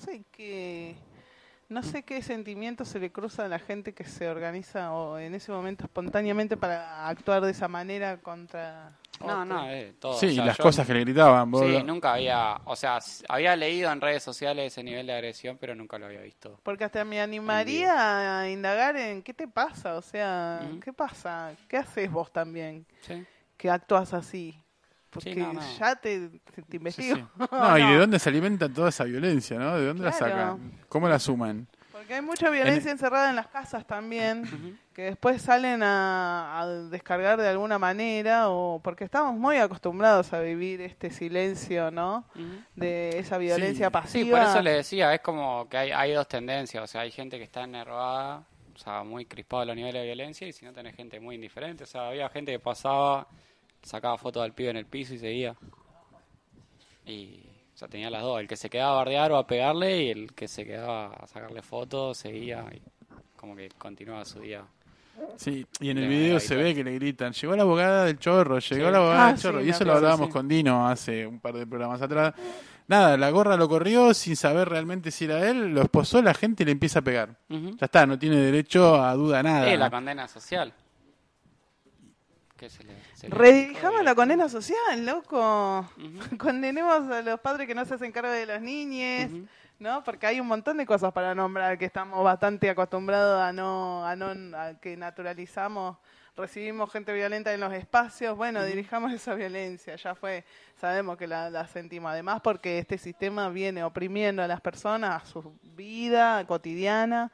S1: sé qué sentimiento se le cruza a la gente que se organiza o en ese momento espontáneamente para actuar de esa manera contra
S3: No,
S1: otro.
S3: no, todo.
S2: Sí,
S3: o sea,
S2: y las
S3: yo-
S2: cosas que le gritaban. Vos
S3: Sí, nunca había, o sea, había leído en redes sociales ese nivel de agresión, pero nunca lo había visto.
S1: Porque hasta me animaría a indagar en qué te pasa, o sea,
S3: Ujú.
S1: ¿qué pasa? ¿Qué haces vos también
S3: Sí.
S1: que actúas así? Porque
S3: Sí, no.
S1: ya te
S2: Sí,
S1: investigo.
S2: sí. No, ¿y de dónde se alimenta toda esa violencia, no? ¿De dónde la
S1: Claro.
S2: sacan? ¿Cómo la suman?
S1: Porque hay mucha violencia encerrada en las casas también, que después salen a descargar de alguna manera, o porque estamos muy acostumbrados a vivir este silencio, ¿no? De esa violencia
S2: Sí.
S1: pasiva.
S3: Sí, por eso les decía, es como que hay dos tendencias, o sea, hay gente que está enervada, o sea, muy crispada a los niveles de violencia, y si no tenés gente muy indiferente, o sea, había gente que pasaba, sacaba fotos del pibe en el piso y seguía. Y, o sea, tenía las dos, el que se quedaba a bardear o a pegarle, y el que se quedaba a sacarle fotos, seguía, y como que continuaba su día.
S2: Sí, y en el
S3: De
S2: video
S3: manera
S2: se
S3: habitual.
S2: ve que le gritan, llegó la abogada del chorro, llegó
S3: Sí.
S2: la abogada
S1: Ah,
S2: del chorro.
S1: sí,
S2: Y
S1: me
S2: eso lo
S1: acuerdo,
S2: hablábamos
S3: sí.
S2: con Dino hace un par de programas atrás. Nada, la gorra lo corrió sin saber realmente si era él, lo esposó, la gente le empieza a pegar.
S3: Ujú.
S2: Ya está, no tiene derecho a duda nada.
S3: La condena social. ¿Qué se le
S1: Redirijamos la condena social, loco.
S3: Ujú.
S1: Condenemos a los padres que no se hacen cargo de los niños,
S3: Ujú.
S1: ¿no? Porque hay un montón de cosas para nombrar que estamos bastante acostumbrados a que naturalizamos. Recibimos gente violenta en los espacios, bueno, dirijamos esa violencia, ya fue, sabemos que la sentimos, además porque este sistema viene oprimiendo a las personas, a su vida cotidiana.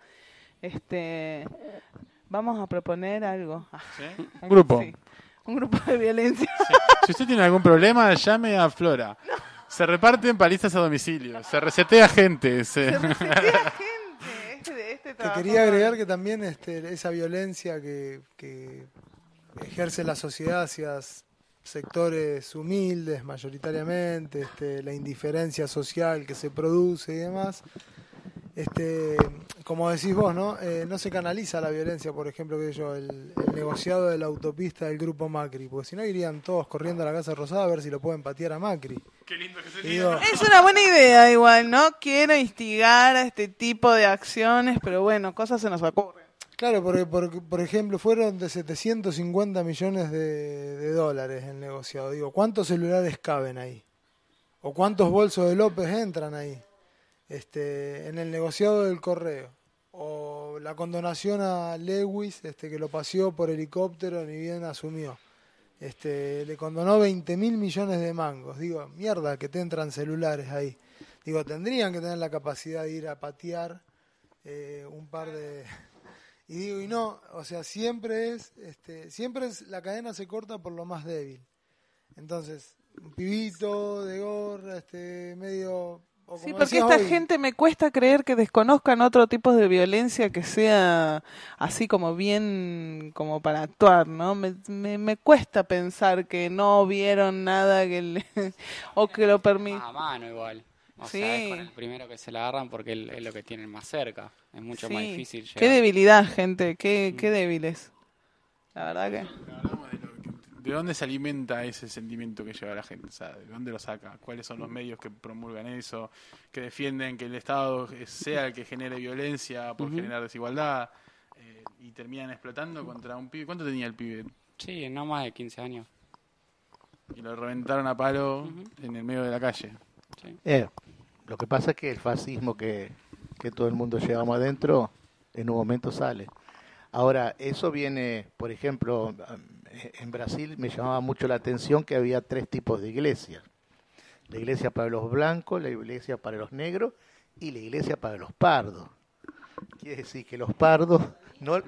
S1: Vamos a proponer algo.
S2: Un grupo.
S1: Sí, un grupo de violencia.
S2: Si usted tiene algún problema, llame a Flora. Se reparten palizas a domicilio, se resetea gente.
S1: Se resetea gente,
S5: quería agregar que también esa violencia que ejerce la sociedad hacia sectores humildes mayoritariamente, la indiferencia social que se produce y demás, como decís vos, ¿no? No se canaliza la violencia, por ejemplo, el negociado de la autopista del grupo Macri, porque si no irían todos corriendo a la Casa Rosada a ver si lo pueden patear a Macri.
S2: Qué lindo que sería.
S1: Es una buena idea igual, ¿no? Quiero instigar a este tipo de acciones, pero bueno, cosas se nos ocurren.
S5: Claro, porque por ejemplo fueron de 750 millones de dólares el negociado. Digo, ¿cuántos celulares caben ahí? ¿O cuántos bolsos de López entran ahí? En el negociado del correo. O la condonación a Lewis, que lo paseó por helicóptero ni bien asumió. Le condonó 20.000 millones de mangos. Digo, mierda, que te entran celulares ahí. Digo, tendrían que tener la capacidad de ir a patear un par de... Y digo, y no, o sea, siempre es la cadena se corta por lo más débil. Entonces, un pibito de gorra, medio...
S1: Sí, porque esta gente me cuesta creer que desconozcan otro tipo de violencia que sea así como bien, como para actuar, ¿no? Me cuesta pensar que no vieron nada o que lo permita.
S3: A mano igual. O
S1: sí.
S3: sea, es con el primero que se la agarran porque es lo que tienen más cerca. Es mucho más difícil llegar.
S1: Qué debilidad, gente, qué débiles. La verdad que...
S2: ¿De dónde se alimenta ese sentimiento que lleva la gente? O sea, ¿de dónde lo saca? ¿Cuáles son los medios que promulgan eso? Que defienden que el Estado sea el que genere violencia por generar desigualdad y terminan explotando contra un pibe. ¿Cuánto tenía el pibe?
S3: Sí, no más de 15 años.
S2: Y lo reventaron a palo en el medio de la calle.
S3: Sí.
S11: Lo que pasa es que el fascismo que todo el mundo llevamos adentro en un momento sale. Ahora, eso viene, por ejemplo, en Brasil me llamaba mucho la atención que había 3 tipos de iglesias. La iglesia para los blancos, la iglesia para los negros y la iglesia para los pardos. Quiere decir que los pardos no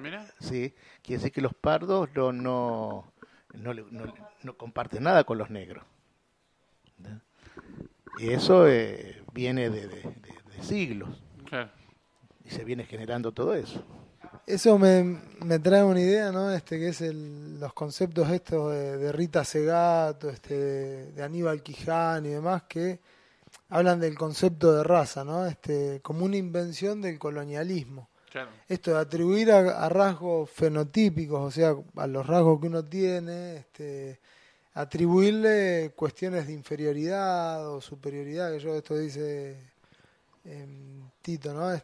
S11: comparten nada con los negros. ¿No? Y eso viene de siglos.
S2: Claro.
S11: Y se viene generando todo eso.
S5: Eso me trae una idea, ¿no? Que es los conceptos estos de Rita Segato, de Aníbal Quijano y demás, que hablan del concepto de raza, ¿no? Como una invención del colonialismo.
S2: Claro.
S5: Esto de atribuir a rasgos fenotípicos, o sea, a los rasgos que uno tiene, atribuirle cuestiones de inferioridad o superioridad, que esto dice Tito, ¿no?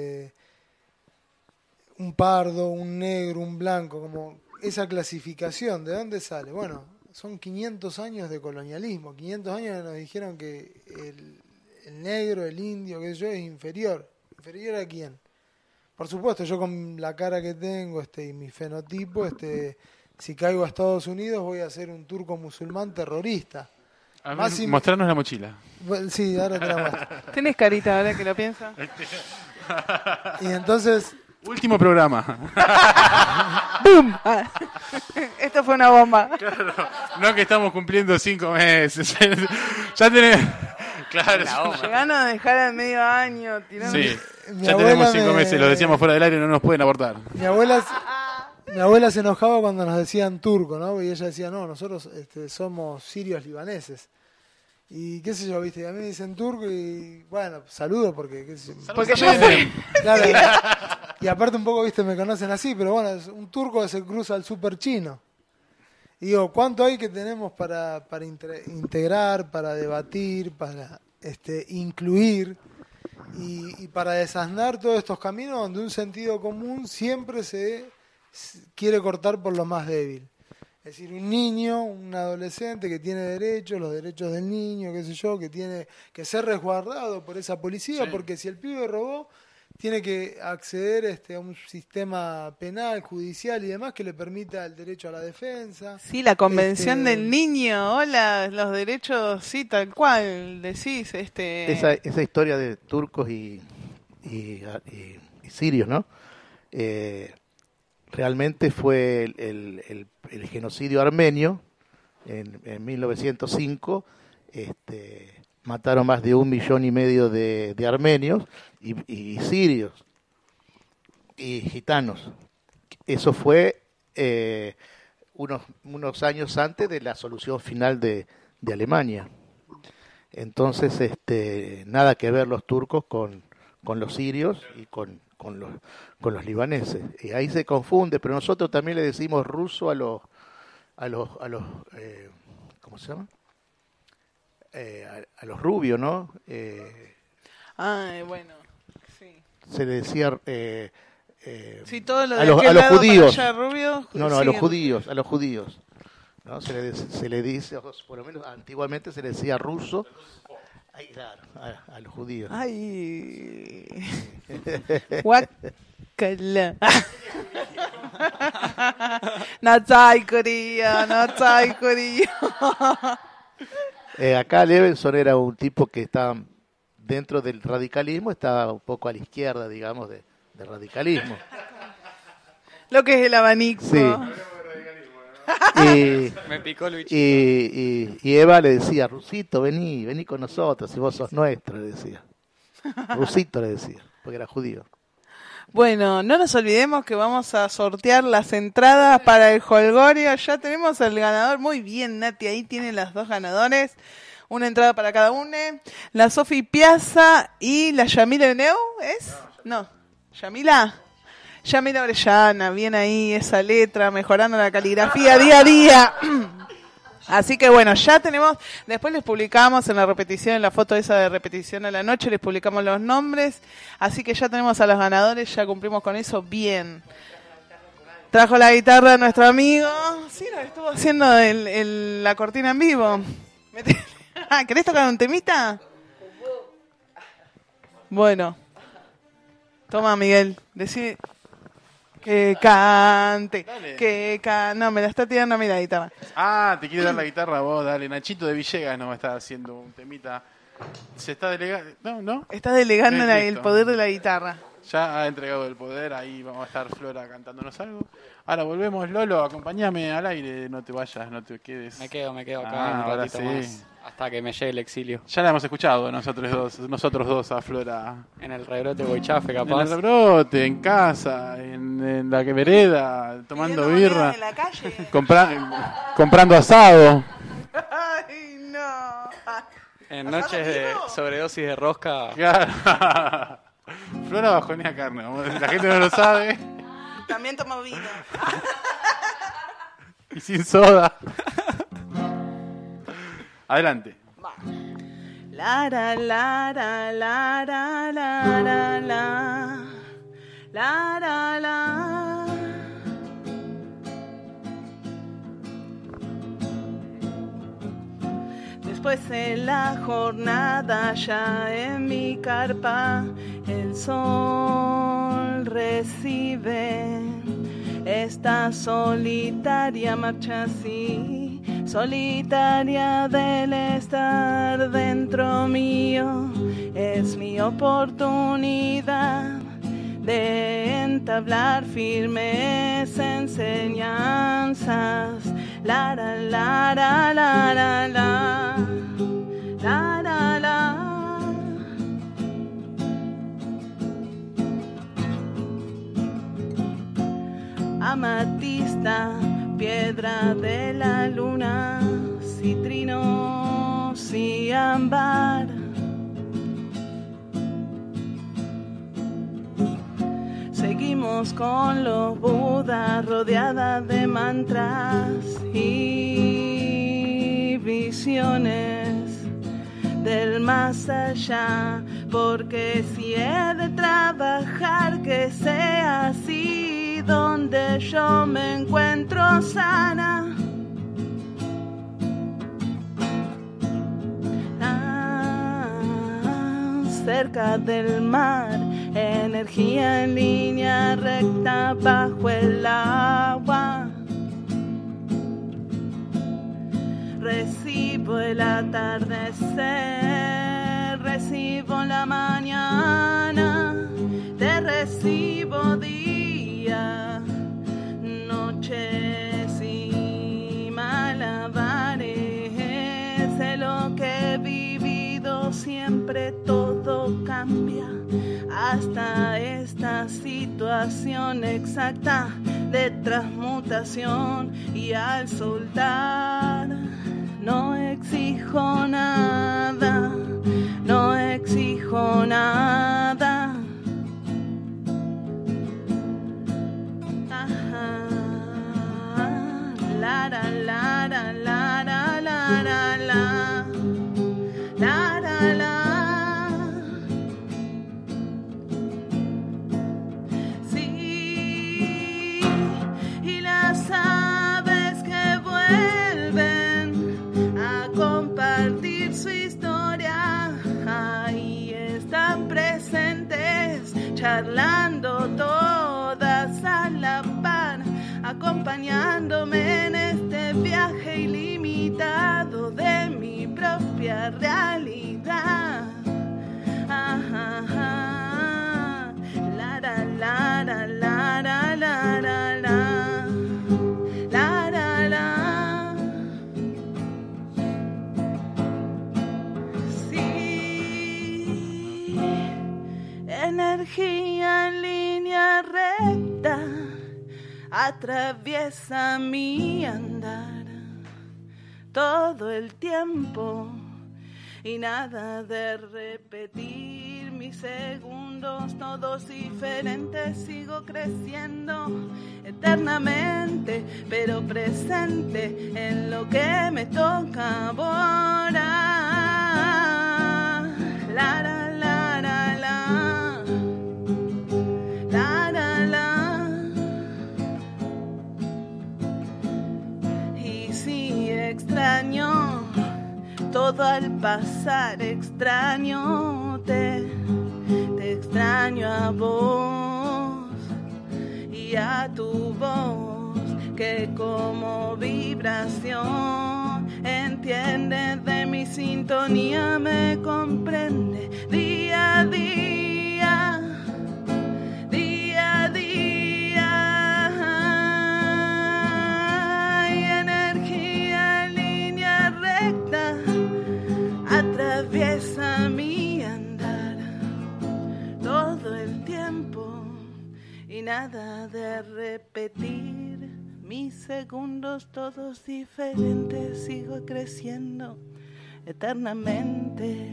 S5: Un pardo, un negro, un blanco, como esa clasificación, ¿de dónde sale? Bueno, son 500 años de colonialismo, 500 años que nos dijeron que el negro, el indio, qué sé yo, es inferior. ¿Inferior a quién? Por supuesto, yo con la cara que tengo y mi fenotipo, si caigo a Estados Unidos voy a ser un turco musulmán terrorista.
S2: Mostrarnos la mochila.
S5: Sí, ahora te la muestro.
S1: ¿Tenés carita ahora que lo piensas?
S5: Y entonces...
S2: Último programa.
S1: ¡Bum! Esto fue una bomba.
S2: Claro, no que estamos cumpliendo 5 meses. Ya tenés... Claro.
S1: Llegaron a dejar al medio año. Tirando...
S2: Sí, ya tenemos 5 meses. Lo decíamos fuera del aire y no nos pueden aportar.
S5: Mi abuela se enojaba cuando nos decían turco, ¿no? Y ella decía, no, nosotros somos sirios libaneses. Y qué sé yo, viste, y a mí me dicen turco y bueno, saludo porque qué sé yo.
S1: Porque yo fui.
S5: Claro, y aparte un poco, viste, me conocen así, pero bueno, es un turco que se cruza al super chino. Y digo, ¿cuánto hay que tenemos para integrar, para debatir, para incluir y para desasnar todos estos caminos donde un sentido común siempre se quiere cortar por lo más débil? Es decir, un niño, un adolescente que tiene derechos, los derechos del niño, qué sé yo, que tiene que ser resguardado por esa policía, porque si el pibe robó, tiene que acceder a un sistema penal, judicial y demás que le permita el derecho a la defensa.
S1: Sí, la convención del niño, hola, los derechos, sí, tal cual, decís.
S11: Esa historia de turcos y sirios, ¿no? Realmente fue el genocidio armenio en 1905. Mataron más de 1,5 millones de armenios y sirios. y gitanos. Eso fue unos años antes de la solución final de Alemania. Entonces, nada que ver los turcos con los sirios y con los libaneses. Y ahí se confunde, pero nosotros también le decimos ruso a los ¿cómo se llama? A los rubios, ¿no?
S1: Bueno, sí.
S11: Se le decía
S1: sí, todo lo de
S11: a los judíos.
S1: Rubio,
S11: No,
S1: sí,
S11: a los judíos, ¿no? Se le dice, por lo menos antiguamente se le decía ruso. Ay, claro, a los judíos.
S1: Ay. Guácala. No soy judío.
S11: Acá Levenson era un tipo que estaba dentro del radicalismo, estaba un poco a la izquierda, digamos, del radicalismo.
S1: Lo que es el abanico.
S11: Sí.
S3: Me picó el bicho.
S11: Y Eva le decía, Rusito, vení con nosotros, si vos sos nuestro, le decía. Rusito le decía, porque era judío.
S1: Bueno, no nos olvidemos que vamos a sortear las entradas para el Holgorio. Ya tenemos el ganador. Muy bien, Nati, ahí tienen las dos ganadores. Una entrada para cada uno. La Sofi Piazza y la Yamila Neu, ¿es? No, Yamila Orellana, bien ahí esa letra, mejorando la caligrafía día a día. Así que bueno, ya tenemos, después les publicamos en la repetición, en la foto esa de repetición a la noche, les publicamos los nombres, así que ya tenemos a los ganadores, ya cumplimos con eso bien. Trajo la guitarra nuestro amigo, sí, nos estuvo haciendo la cortina en vivo. ¿Querés tocar un temita? Bueno, toma Miguel, decí... Que cante, no, me la está tirando a mí la guitarra.
S2: Te quiere dar la guitarra vos, dale. Nachito de Villegas nos está haciendo un temita. Se está delegando, ¿no?
S1: Está delegando el poder de la guitarra.
S2: Ya ha entregado el poder, ahí vamos a estar Flora cantándonos algo. Ahora volvemos, Lolo, acompáñame al aire, no te vayas, no te quedes.
S3: Me quedo acá un ratito más, hasta que me llegue el exilio.
S2: Ya la hemos escuchado nosotros dos a Flora.
S3: En el rebrote Boichafe, capaz.
S2: En el rebrote, en casa, en la vereda, tomando birra.
S1: En la calle.
S2: Comprando asado.
S1: Ay, no.
S3: En noches de sobredosis de rosca.
S2: Claro. Flora bajonea carne, la gente no lo sabe.
S1: También tomo vino.
S2: Y sin soda. Adelante.
S1: Va. La la la la la la la la la la la. Después de la jornada ya en mi carpa el sol recibe esta solitaria marcha así, solitaria del estar dentro mío. Es mi oportunidad de entablar firmes enseñanzas. La la la la la la la la la la. Amatista, piedra de la luna, citrinos y ámbar. Seguimos con los Budas, rodeada de mantras y visiones del más allá, porque si he de trabajar que sea así, donde yo me encuentro sana. Cerca del mar, energía en línea recta bajo el agua. Recibo el atardecer, recibo la mañana, te recibo día, noches y malabares. De lo que he vivido siempre todo cambia hasta esta una situación exacta de transmutación y al soltar no exijo nada, no exijo nada. Ajá. La la la la la la la la la la la la. Sí, y las aves que vuelven a compartir su historia, ahí están presentes, charlando todas a la par, acompañándome en este viaje ilimitado de mi propia realidad. Ajá, ajá. La la la la la la la la la la la la. Sí, energía en línea recta atraviesa mi andar todo el tiempo y nada de repetir mis segundos todos diferentes. Sigo creciendo eternamente, pero presente en lo que me toca ahora. La la la la la la la la. Y si extraño todo al pasar, extraño te extraño a vos y a tu voz que como vibración entiende de mi sintonía, me comprende día a día, día a día. Y energía en línea recta atraviesa mi andar todo el tiempo y nada de repetir mis segundos todos diferentes. Sigo creciendo eternamente.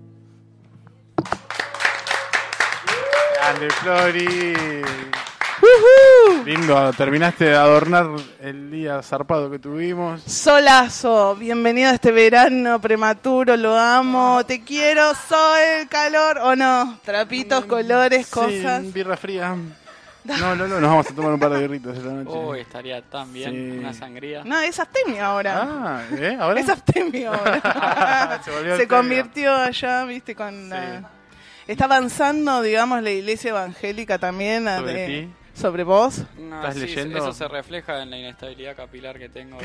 S2: Grande, Flori. Lindo, terminaste de adornar el día zarpado que tuvimos.
S1: Solazo, bienvenido a este verano prematuro, lo amo, te quiero, sol, calor o no, trapitos, colores, cosas.
S2: Sí, birra fría. No, nos vamos a tomar un par de birritos esta noche.
S3: Uy, estaría tan bien,
S2: Sí.
S3: una sangría.
S1: No, es abstemia ahora.
S2: Ah, ¿ahora?
S1: Es abstemia ahora.
S2: Se volvió
S1: Se
S2: abstemia.
S1: convirtió allá, viste, con la... Está avanzando, digamos, la iglesia evangélica también
S2: ¿Sobre ti?
S1: sobre vos.
S3: No,
S2: ¿Estás
S3: sí,
S2: leyendo?
S3: eso se refleja en la inestabilidad capilar que tengo.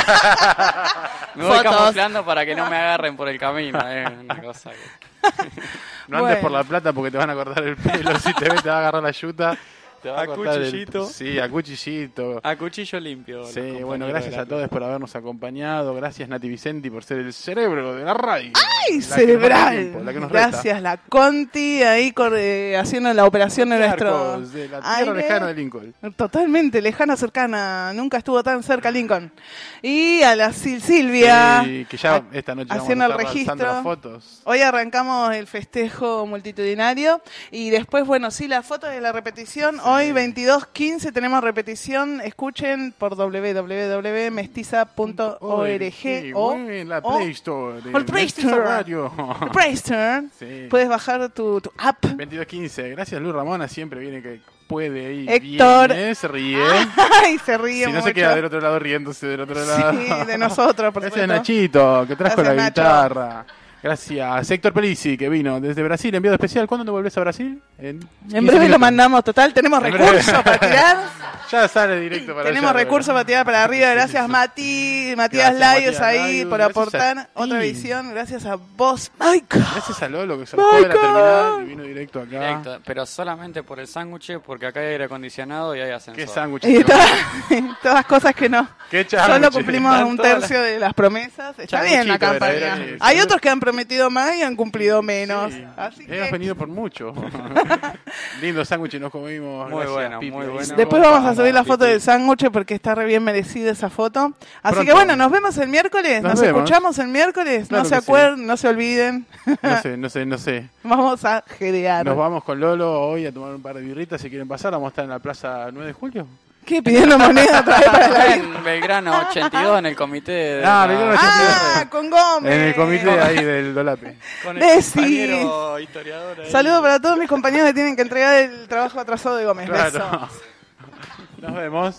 S3: Me voy
S1: Fotos.
S3: camuflando para que no me agarren por el camino. Es una cosa que...
S2: No andes
S1: Bueno.
S2: por la plata porque te van a cortar el pelo. Si te ves, te va a agarrar la yuta. Te va a
S3: A
S2: cortar
S3: cuchillito.
S2: Sí, a cuchillito.
S3: A cuchillo limpio. los
S2: Sí, bueno,
S3: compañeros
S2: gracias
S3: de la
S2: a todos por habernos acompañado. Gracias, Nati Vicenti, por ser el cerebro de la radio.
S1: ¡Ay,
S2: La que nos da
S1: cerebral!
S2: tiempo, la que nos resta.
S1: Gracias, la Conti, ahí haciendo la operación de nuestro
S2: Arcos, de la tierra
S1: aire.
S2: lejana de Lincoln.
S1: Totalmente, lejana, cercana. Nunca estuvo tan cerca Lincoln. Y a la Silvia.
S2: Sí, que ya esta noche
S1: haciendo el
S2: vamos a estar lanzando
S1: registro.
S2: las fotos.
S1: Hoy arrancamos el festejo multitudinario y después, bueno, sí, la foto de la repetición. Hoy 22:15 tenemos repetición. Escuchen por www.mestiza.org
S2: Sí,
S1: o
S2: en la Play Store. de
S1: o el Play
S2: Mestiza
S1: Store.
S2: Radio.
S1: el Play Store.
S2: Sí.
S1: Puedes bajar tu app.
S2: 22:15. Gracias, Luis Ramona. Siempre viene que puede y
S1: Héctor.
S2: viene, se ríe.
S1: Ay, se ríe
S2: Si no
S1: mucho.
S2: se queda del otro lado riéndose del otro lado.
S1: Sí, de nosotros, por
S2: Gracias,
S1: supuesto.
S2: Nachito, que trajo
S1: Gracias,
S2: la
S1: Nacho.
S2: guitarra. Gracias, Héctor Pelisi, que vino desde Brasil, enviado especial. ¿Cuándo te volvés a Brasil? En
S1: breve lo
S2: 15
S1: mandamos, total. Tenemos
S2: En
S1: recursos
S2: breve.
S1: para tirar.
S2: Ya sale directo para
S1: Tenemos
S2: allá,
S1: recursos
S2: bueno.
S1: para tirar para arriba. Gracias, Matías
S2: Gracias,
S1: Laios
S2: Matías
S1: ahí
S2: Laios.
S1: por
S2: Gracias
S1: aportar
S2: a ti.
S1: otra visión. Gracias a vos, Michael.
S2: Gracias a Lolo, que se dejó de la terminal y vino directo acá.
S3: Directo, pero solamente por el sándwich, porque acá hay aire acondicionado y hay ascensor.
S2: ¿Qué sándwich?
S1: Y todas cosas que no.
S2: ¿Qué
S1: Solo
S2: sándwich?
S1: cumplimos
S3: Están
S1: un
S3: todas
S1: tercio de las promesas. Está bien la
S2: Chamuchito era,
S1: campaña.
S2: era
S1: Hay
S2: eso.
S1: otros que han prometido prometido más y han cumplido menos.
S2: Sí.
S1: Así
S2: Hemos
S1: que
S2: venido por mucho. Lindo sándwich nos comimos.
S3: Muy
S2: gracias,
S3: bueno,
S2: Pipi.
S3: muy bueno.
S1: después vamos a subir la foto del sándwich porque está re bien merecida esa foto. Así
S2: Pronto.
S1: que bueno, nos vemos el miércoles.
S2: Nos
S1: Nos
S2: vemos.
S1: escuchamos el miércoles.
S2: Claro
S1: No se
S2: que sí.
S1: acuerden, no se olviden.
S2: No sé.
S1: Vamos a jerear.
S2: Nos vamos con Lolo hoy a tomar un par de birritas si quieren pasar. Vamos a estar en la plaza 9 de julio.
S1: ¿Qué? ¿Pidiendo moneda otra vez para la
S3: En Belgrano 82, en el comité de...
S2: Belgrano 82.
S1: Ah, con Gómez.
S2: En el comité ahí del Dolape.
S3: Con el
S1: Desi.
S3: compañero historiador ahí.
S1: Saludos para todos mis compañeros que tienen que entregar el trabajo atrasado de Gómez.
S2: Claro.
S1: Besos.
S2: Nos vemos.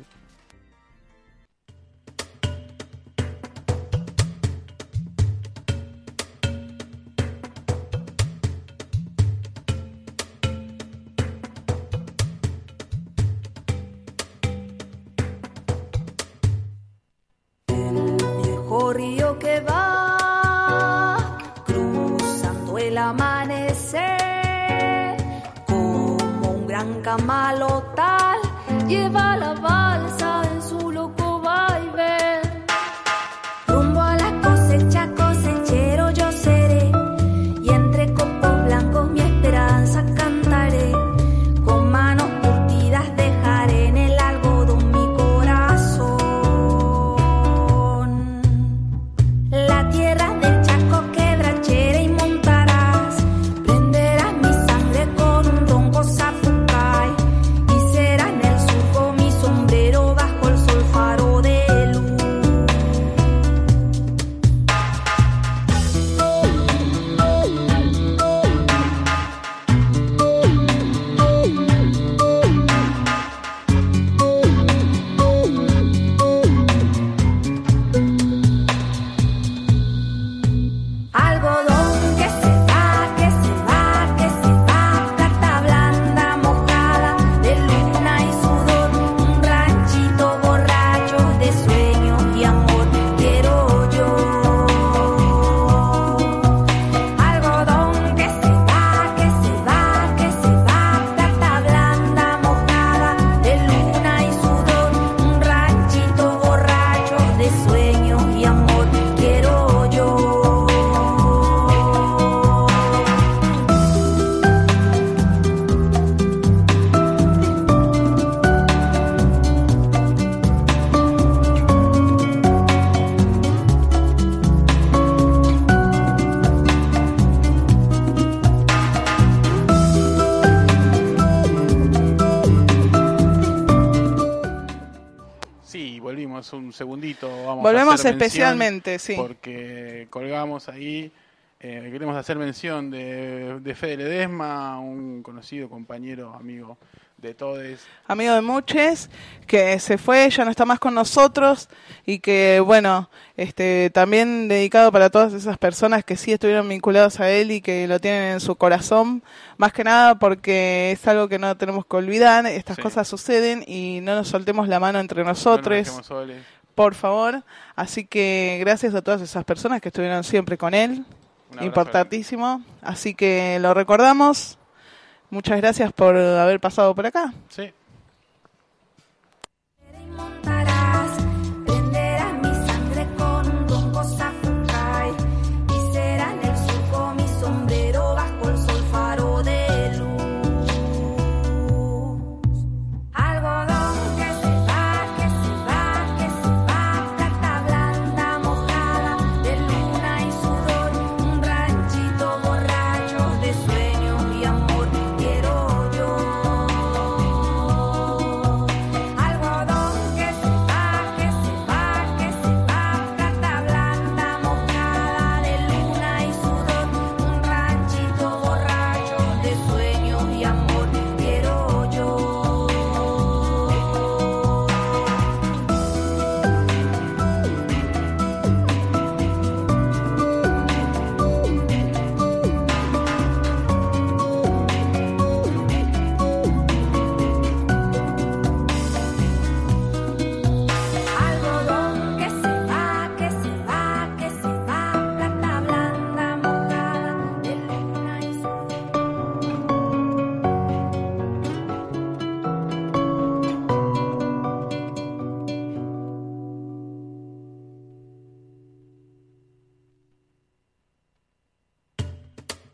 S6: Viejo río que va cruzando el amanecer, como un gran camalotal lleva la balsa en su loco vaivén. Rumbo a la cosecha, cosechero yo seré, y entre copos blancos mi esperanza cantaré. Con manos curtidas dejaré en el algodón mi corazón. La tierra del Chaco, quebrachera y montarás, prenderás mi sangre con un ronco zapucay, y será en el surco mi sombrero bajo el sol faro de luz. Algodón que se va, que se va, que se va, plata blanda mojada de luna y sudor, un ranchito borracho de sueños y amor quiero yo. Algodón que se va, que se va, que se va, plata blanda mojada de luna y sudor, un ranchito borracho de sueños y amor quiero yo.
S2: Sí, volvimos un segundito. Vamos
S1: Volvemos
S2: a hacer mención
S1: especialmente, sí.
S2: Porque colgamos ahí. Queremos hacer mención de Fede Ledesma, un conocido compañero, amigo de todes.
S1: Amigo de muchos, que se fue, ya no está más con nosotros, y que bueno, también dedicado para todas esas personas que sí estuvieron vinculados a él y que lo tienen en su corazón, más que nada porque es algo que no tenemos que olvidar. Estas
S2: Sí.
S1: cosas suceden y no nos soltemos la mano entre
S2: No nos
S1: nosotros,
S2: dejemos soles.
S1: por favor. Así que gracias a todas esas personas que estuvieron siempre con él,
S2: Un abrazo.
S1: importantísimo. Así que lo recordamos. Muchas gracias por haber pasado por acá.
S2: Sí.